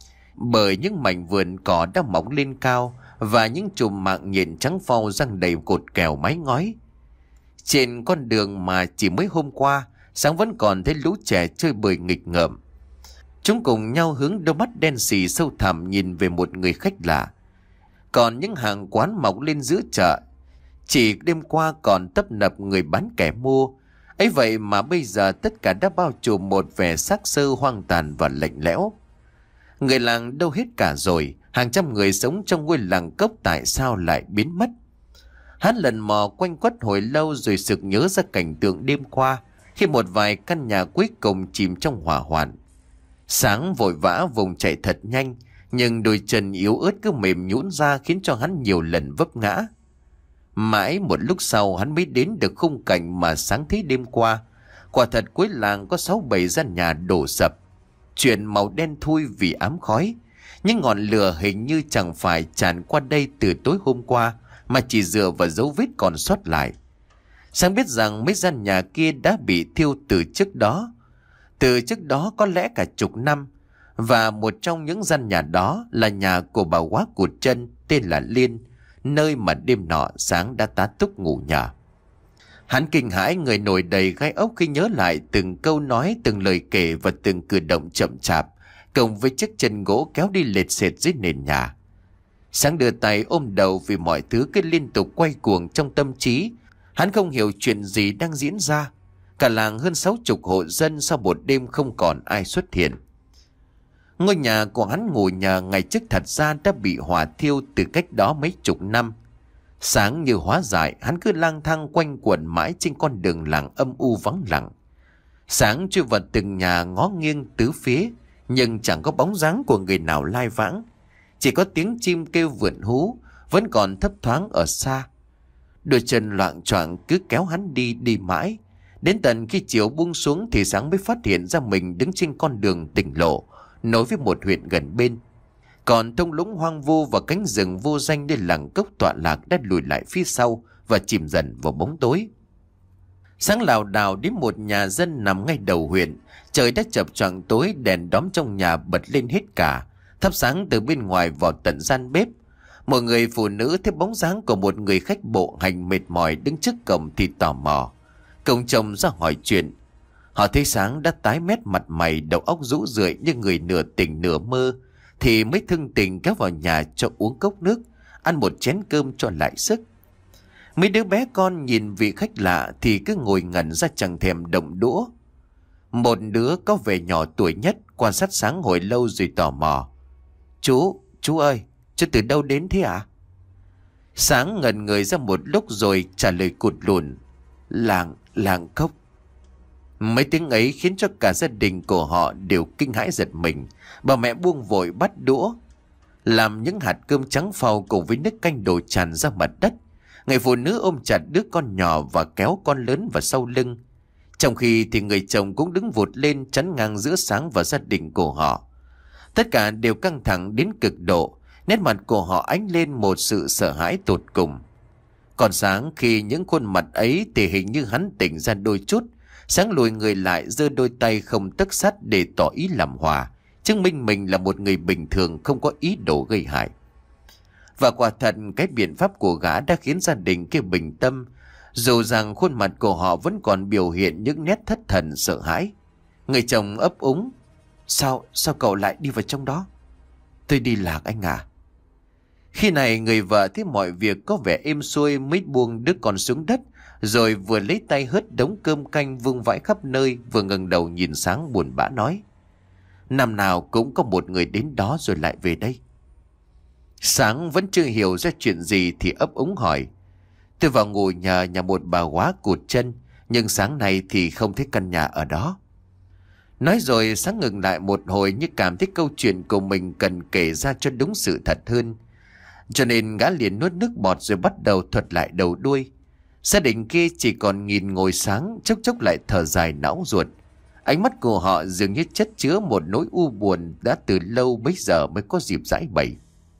Bởi những mảnh vườn cỏ đã mọc lên cao và những chùm mạng nhện trắng phau răng đầy cột kèo mái ngói. Trên con đường mà chỉ mới hôm qua Sáng vẫn còn thấy lũ trẻ chơi bời nghịch ngợm. Chúng cùng nhau hướng đôi mắt đen xì sâu thẳm nhìn về một người khách lạ. Còn những hàng quán mọc lên giữa chợ, chỉ đêm qua còn tấp nập người bán kẻ mua. Ấy vậy mà bây giờ tất cả đã bao trùm một vẻ xác xơ hoang tàn và lạnh lẽo. Người làng đâu hết cả rồi? Hàng trăm người sống trong ngôi làng Cốc tại sao lại biến mất? Hắn lần mò quanh quất hồi lâu rồi sực nhớ ra cảnh tượng đêm qua, khi một vài căn nhà cuối cùng chìm trong hỏa hoạn. Sáng vội vã vùng chạy thật nhanh, nhưng đôi chân yếu ớt cứ mềm nhũn ra khiến cho hắn nhiều lần vấp ngã. Mãi một lúc sau hắn mới đến được khung cảnh mà Sáng thấy đêm qua. Quả thật cuối làng có sáu bảy gian nhà đổ sập, chuyển màu đen thui vì ám khói. Nhưng ngọn lửa hình như chẳng phải tràn qua đây từ tối hôm qua, mà chỉ dựa vào dấu vết còn sót lại. Sáng biết rằng mấy gian nhà kia đã bị thiêu từ trước đó. Từ trước đó có lẽ cả chục năm, Và một trong những gian nhà đó là nhà của bà quá cụt chân tên là Liên, nơi mà đêm nọ Sáng đã tá túc ngủ nhờ. Hắn kinh hãi người nổi đầy gai ốc khi nhớ lại từng câu nói, từng lời kể và từng cử động chậm chạp, cộng với chiếc chân gỗ kéo đi lệt xệt dưới nền nhà. Sáng đưa tay ôm đầu vì mọi thứ cứ liên tục quay cuồng trong tâm trí. Hắn không hiểu chuyện gì đang diễn ra. Cả làng hơn sáu chục hộ dân sau một đêm không còn ai xuất hiện. Ngôi nhà của hắn ngủ nhờ ngày trước thật ra đã bị hỏa thiêu từ cách đó mấy chục năm. Sáng như hóa giải, hắn cứ lang thang quanh quẩn mãi trên con đường làng âm u vắng lặng. Sáng chui vào từng nhà ngó nghiêng tứ phía, nhưng chẳng có bóng dáng của người nào lai vãng. Chỉ có tiếng chim kêu vượn hú vẫn còn thấp thoáng ở xa. Đôi chân loạng choạng cứ kéo hắn đi đi mãi. Đến tận khi chiều buông xuống thì Sáng mới phát hiện ra mình đứng trên con đường tỉnh lộ nối với một huyện gần bên. Còn thung lũng hoang vu và cánh rừng vô danh nơi làng cốc tọa lạc đã lùi lại phía sau và chìm dần vào bóng tối. Sáng lảo đảo đến một nhà dân nằm ngay đầu huyện. Trời đã chập choạng tối, đèn đóm trong nhà bật lên hết cả, thắp sáng từ bên ngoài vào tận gian bếp. Một người phụ nữ thấy bóng dáng của một người khách bộ hành mệt mỏi đứng trước cổng thì tò mò. Cổng chồng ra hỏi chuyện. Họ thấy Sáng đã tái mét mặt mày, đầu óc rũ rượi như người nửa tỉnh nửa mơ, thì mới thưng tình kéo vào nhà cho uống cốc nước, ăn một chén cơm cho lại sức. Mấy đứa bé con nhìn vị khách lạ thì cứ ngồi ngẩn ra chẳng thèm động đũa. Một đứa có vẻ nhỏ tuổi nhất quan sát Sáng hồi lâu rồi tò mò. Chú, chú ơi, chú từ đâu đến thế ạ? Sáng ngẩn người ra một lúc rồi trả lời cụt lùn. Làng, làng cốc. Mấy tiếng ấy khiến cho cả gia đình của họ đều kinh hãi giật mình. Bà mẹ buông vội bắt đũa, làm những hạt cơm trắng phau cùng với nước canh đổ tràn ra mặt đất. Người phụ nữ ôm chặt đứa con nhỏ và kéo con lớn vào sau lưng. Trong khi thì người chồng cũng đứng vụt lên chắn ngang giữa Sáng và gia đình của họ. Tất cả đều căng thẳng đến cực độ, nét mặt của họ ánh lên một sự sợ hãi tột cùng. Còn Sáng khi những khuôn mặt ấy thì hình như hắn tỉnh ra đôi chút. Sáng lùi người lại, giơ đôi tay không tấc sắt để tỏ ý làm hòa, chứng minh mình là một người bình thường không có ý đồ gây hại. Và quả thật cái biện pháp của gã đã khiến gia đình kia bình tâm, dù rằng khuôn mặt của họ vẫn còn biểu hiện những nét thất thần sợ hãi. Người chồng ấp úng. Sao, sao cậu lại đi vào trong đó? Tôi đi lạc anh à. Khi này người vợ thấy mọi việc có vẻ êm xuôi mới buông đứa con xuống đất, rồi vừa lấy tay hớt đống cơm canh vương vãi khắp nơi, vừa ngẩng đầu nhìn Sáng buồn bã nói. Năm nào cũng có một người đến đó rồi lại về đây. Sáng vẫn chưa hiểu ra chuyện gì thì ấp úng hỏi. Tôi vào ngủ nhờ nhà một bà quá cụt chân, nhưng sáng nay thì không thấy căn nhà ở đó. Nói rồi Sáng ngừng lại một hồi như cảm thấy câu chuyện của mình cần kể ra cho đúng sự thật hơn. Cho nên gã liền nuốt nước bọt rồi bắt đầu thuật lại đầu đuôi. Gia đình kia chỉ còn nhìn ngồi Sáng, chốc chốc lại thở dài não ruột. Ánh mắt của họ dường như chất chứa một nỗi u buồn đã từ lâu bấy giờ mới có dịp giải bày.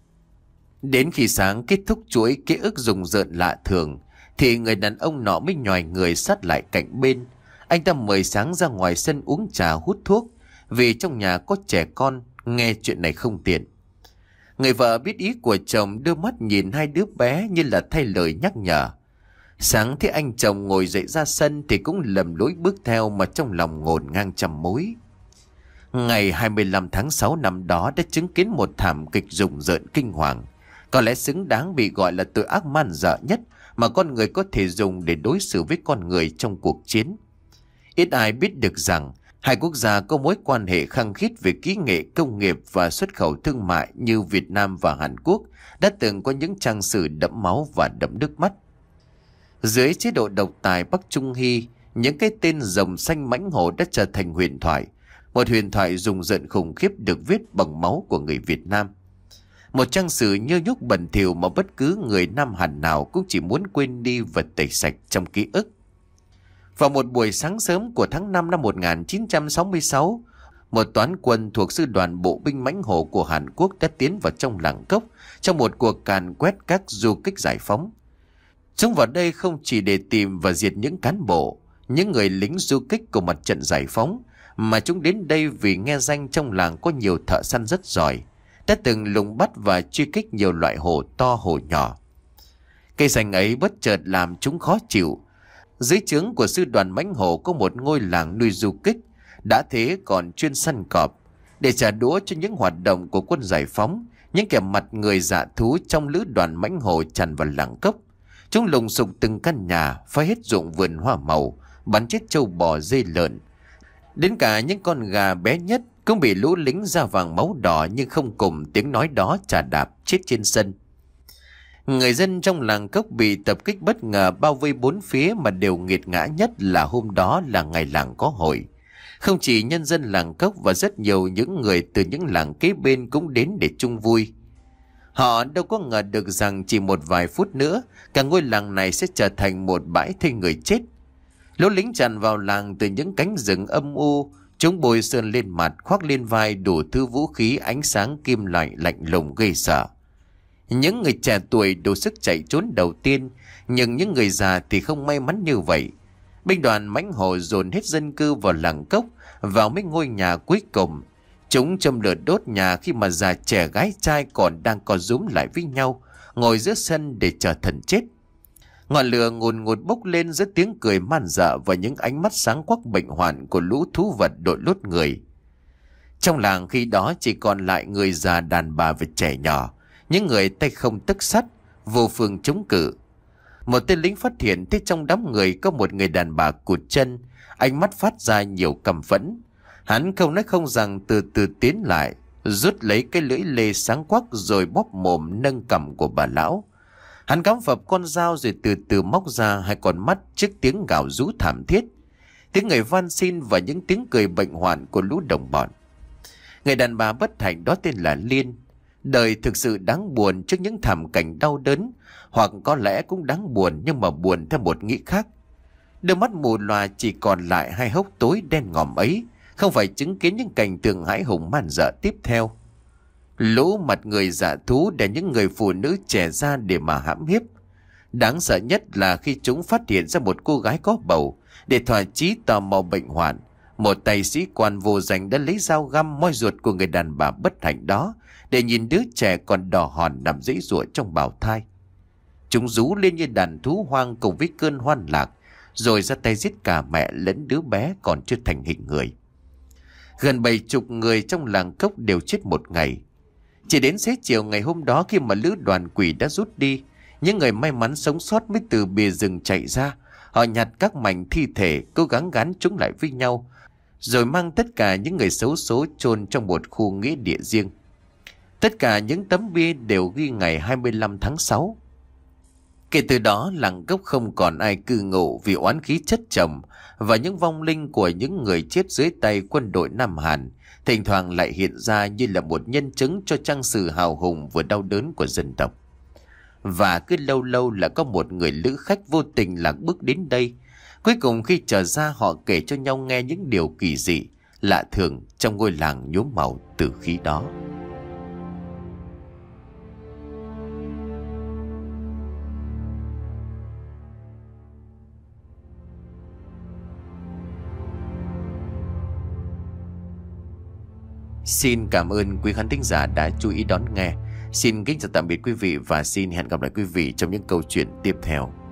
Đến khi Sáng kết thúc chuỗi ký ức rùng rợn lạ thường thì người đàn ông nọ mới nhòi người sát lại cạnh bên. Anh ta mời Sáng ra ngoài sân uống trà hút thuốc, vì trong nhà có trẻ con, nghe chuyện này không tiện. Người vợ biết ý của chồng, đưa mắt nhìn hai đứa bé như là thay lời nhắc nhở. Sáng thấy anh chồng ngồi dậy ra sân thì cũng lầm lũi bước theo, mà trong lòng ngổn ngang trăm mối. Ngày hai mươi lăm tháng sáu năm đó đã chứng kiến một thảm kịch rùng rợn kinh hoàng, có lẽ xứng đáng bị gọi là tội ác man dợ nhất mà con người có thể dùng để đối xử với con người trong cuộc chiến. Ít ai biết được rằng hai quốc gia có mối quan hệ khăng khít về kỹ nghệ, công nghiệp và xuất khẩu thương mại như Việt Nam và Hàn Quốc đã từng có những trang sử đẫm máu và đẫm nước mắt. Dưới chế độ độc tài Bắc Trung Hy, những cái tên rồng xanh mãnh hổ đã trở thành huyền thoại. Một huyền thoại rùng rợn khủng khiếp được viết bằng máu của người Việt Nam. Một trang sử nhơ nhúc bẩn thỉu mà bất cứ người Nam Hàn nào cũng chỉ muốn quên đi và tẩy sạch trong ký ức. Vào một buổi sáng sớm của tháng năm năm một nghìn chín trăm sáu mươi sáu, một toán quân thuộc sư đoàn bộ binh mãnh hổ của Hàn Quốc đã tiến vào trong làng cốc trong một cuộc càn quét các du kích giải phóng. Chúng vào đây không chỉ để tìm và diệt những cán bộ, những người lính du kích của mặt trận giải phóng, mà chúng đến đây vì nghe danh trong làng có nhiều thợ săn rất giỏi, đã từng lùng bắt và truy kích nhiều loại hổ to hổ nhỏ. Cây danh ấy bất chợt làm chúng khó chịu. Dưới trướng của sư đoàn mãnh hổ có một ngôi làng nuôi du kích, đã thế còn chuyên săn cọp. Để trả đũa cho những hoạt động của quân giải phóng, những kẻ mặt người dạ thú trong lữ đoàn mãnh hổ tràn vào làng Cốc. Chúng lùng sục từng căn nhà, phá hết ruộng vườn hoa màu, bắn chết trâu bò dê lợn. Đến cả những con gà bé nhất cũng bị lũ lính da vàng máu đỏ nhưng không cùng tiếng nói đó chà đạp chết trên sân. Người dân trong làng Cốc bị tập kích bất ngờ bao vây bốn phía, mà điều nghiệt ngã nhất là hôm đó là ngày làng có hội. Không chỉ nhân dân làng Cốc và rất nhiều những người từ những làng kế bên cũng đến để chung vui. Họ đâu có ngờ được rằng chỉ một vài phút nữa, cả ngôi làng này sẽ trở thành một bãi thây người chết. Lũ lính tràn vào làng từ những cánh rừng âm u, chúng bôi sơn lên mặt, khoác lên vai đủ thứ vũ khí ánh sáng kim loại lạnh lùng gây sợ. Những người trẻ tuổi đủ sức chạy trốn đầu tiên, nhưng những người già thì không may mắn như vậy. Binh đoàn mãnh hổ dồn hết dân cư vào làng Cốc, vào mấy ngôi nhà cuối cùng. Chúng châm lửa đốt nhà khi mà già trẻ gái trai còn đang co rúm lại với nhau, ngồi giữa sân để chờ thần chết. Ngọn lửa ngùn ngụt bốc lên giữa tiếng cười man dợ và những ánh mắt sáng quắc bệnh hoạn của lũ thú vật đội lốt người. Trong làng khi đó chỉ còn lại người già, đàn bà và trẻ nhỏ, những người tay không tấc sắt, vô phương chống cự. Một tên lính phát hiện thấy trong đám người có một người đàn bà cụt chân, ánh mắt phát ra nhiều căm phẫn. Hắn không nói không rằng từ từ tiến lại, rút lấy cái lưỡi lê sáng quắc rồi bóp mồm nâng cằm của bà lão. Hắn cắm phập con dao rồi từ từ móc ra hai con mắt trước tiếng gào rú thảm thiết, tiếng người van xin và những tiếng cười bệnh hoạn của lũ đồng bọn. Người đàn bà bất hạnh đó tên là Liên. Đời thực sự đáng buồn trước những thảm cảnh đau đớn, hoặc có lẽ cũng đáng buồn nhưng mà buồn theo một nghĩa khác. Đôi mắt mù lòa chỉ còn lại hai hốc tối đen ngòm ấy, không phải chứng kiến những cảnh tượng hãi hùng man dợ tiếp theo. Lũ mặt người dạ thú để những người phụ nữ trẻ ra để mà hãm hiếp. Đáng sợ nhất là khi chúng phát hiện ra một cô gái có bầu, để thỏa chí tò mò bệnh hoạn, một tay sĩ quan vô danh đã lấy dao găm moi ruột của người đàn bà bất hạnh đó để nhìn đứa trẻ còn đỏ hòn nằm giãy giụa trong bào thai. Chúng rú lên như đàn thú hoang cùng với cơn hoan lạc, rồi ra tay giết cả mẹ lẫn đứa bé còn chưa thành hình người. Gần bảy chục người trong làng Cốc đều chết một ngày. Chỉ đến xế chiều ngày hôm đó, khi mà lữ đoàn quỷ đã rút đi, những người may mắn sống sót mới từ bìa rừng chạy ra. Họ nhặt các mảnh thi thể, cố gắng gắn chúng lại với nhau, rồi mang tất cả những người xấu số chôn trong một khu nghĩa địa riêng. Tất cả những tấm bia đều ghi ngày hai mươi lăm tháng sáu. Kể từ đó, làng Cốc không còn ai cư ngụ vì oán khí chất chồng, và những vong linh của những người chết dưới tay quân đội Nam Hàn thỉnh thoảng lại hiện ra như là một nhân chứng cho trang sử hào hùng vừa đau đớn của dân tộc. Và cứ lâu lâu là có một người lữ khách vô tình lạc bước đến đây. Cuối cùng khi trở ra, họ kể cho nhau nghe những điều kỳ dị, lạ thường trong ngôi làng nhuốm màu tử khí đó. Xin cảm ơn quý khán thính giả đã chú ý đón nghe. Xin kính chào tạm biệt quý vị và xin hẹn gặp lại quý vị trong những câu chuyện tiếp theo.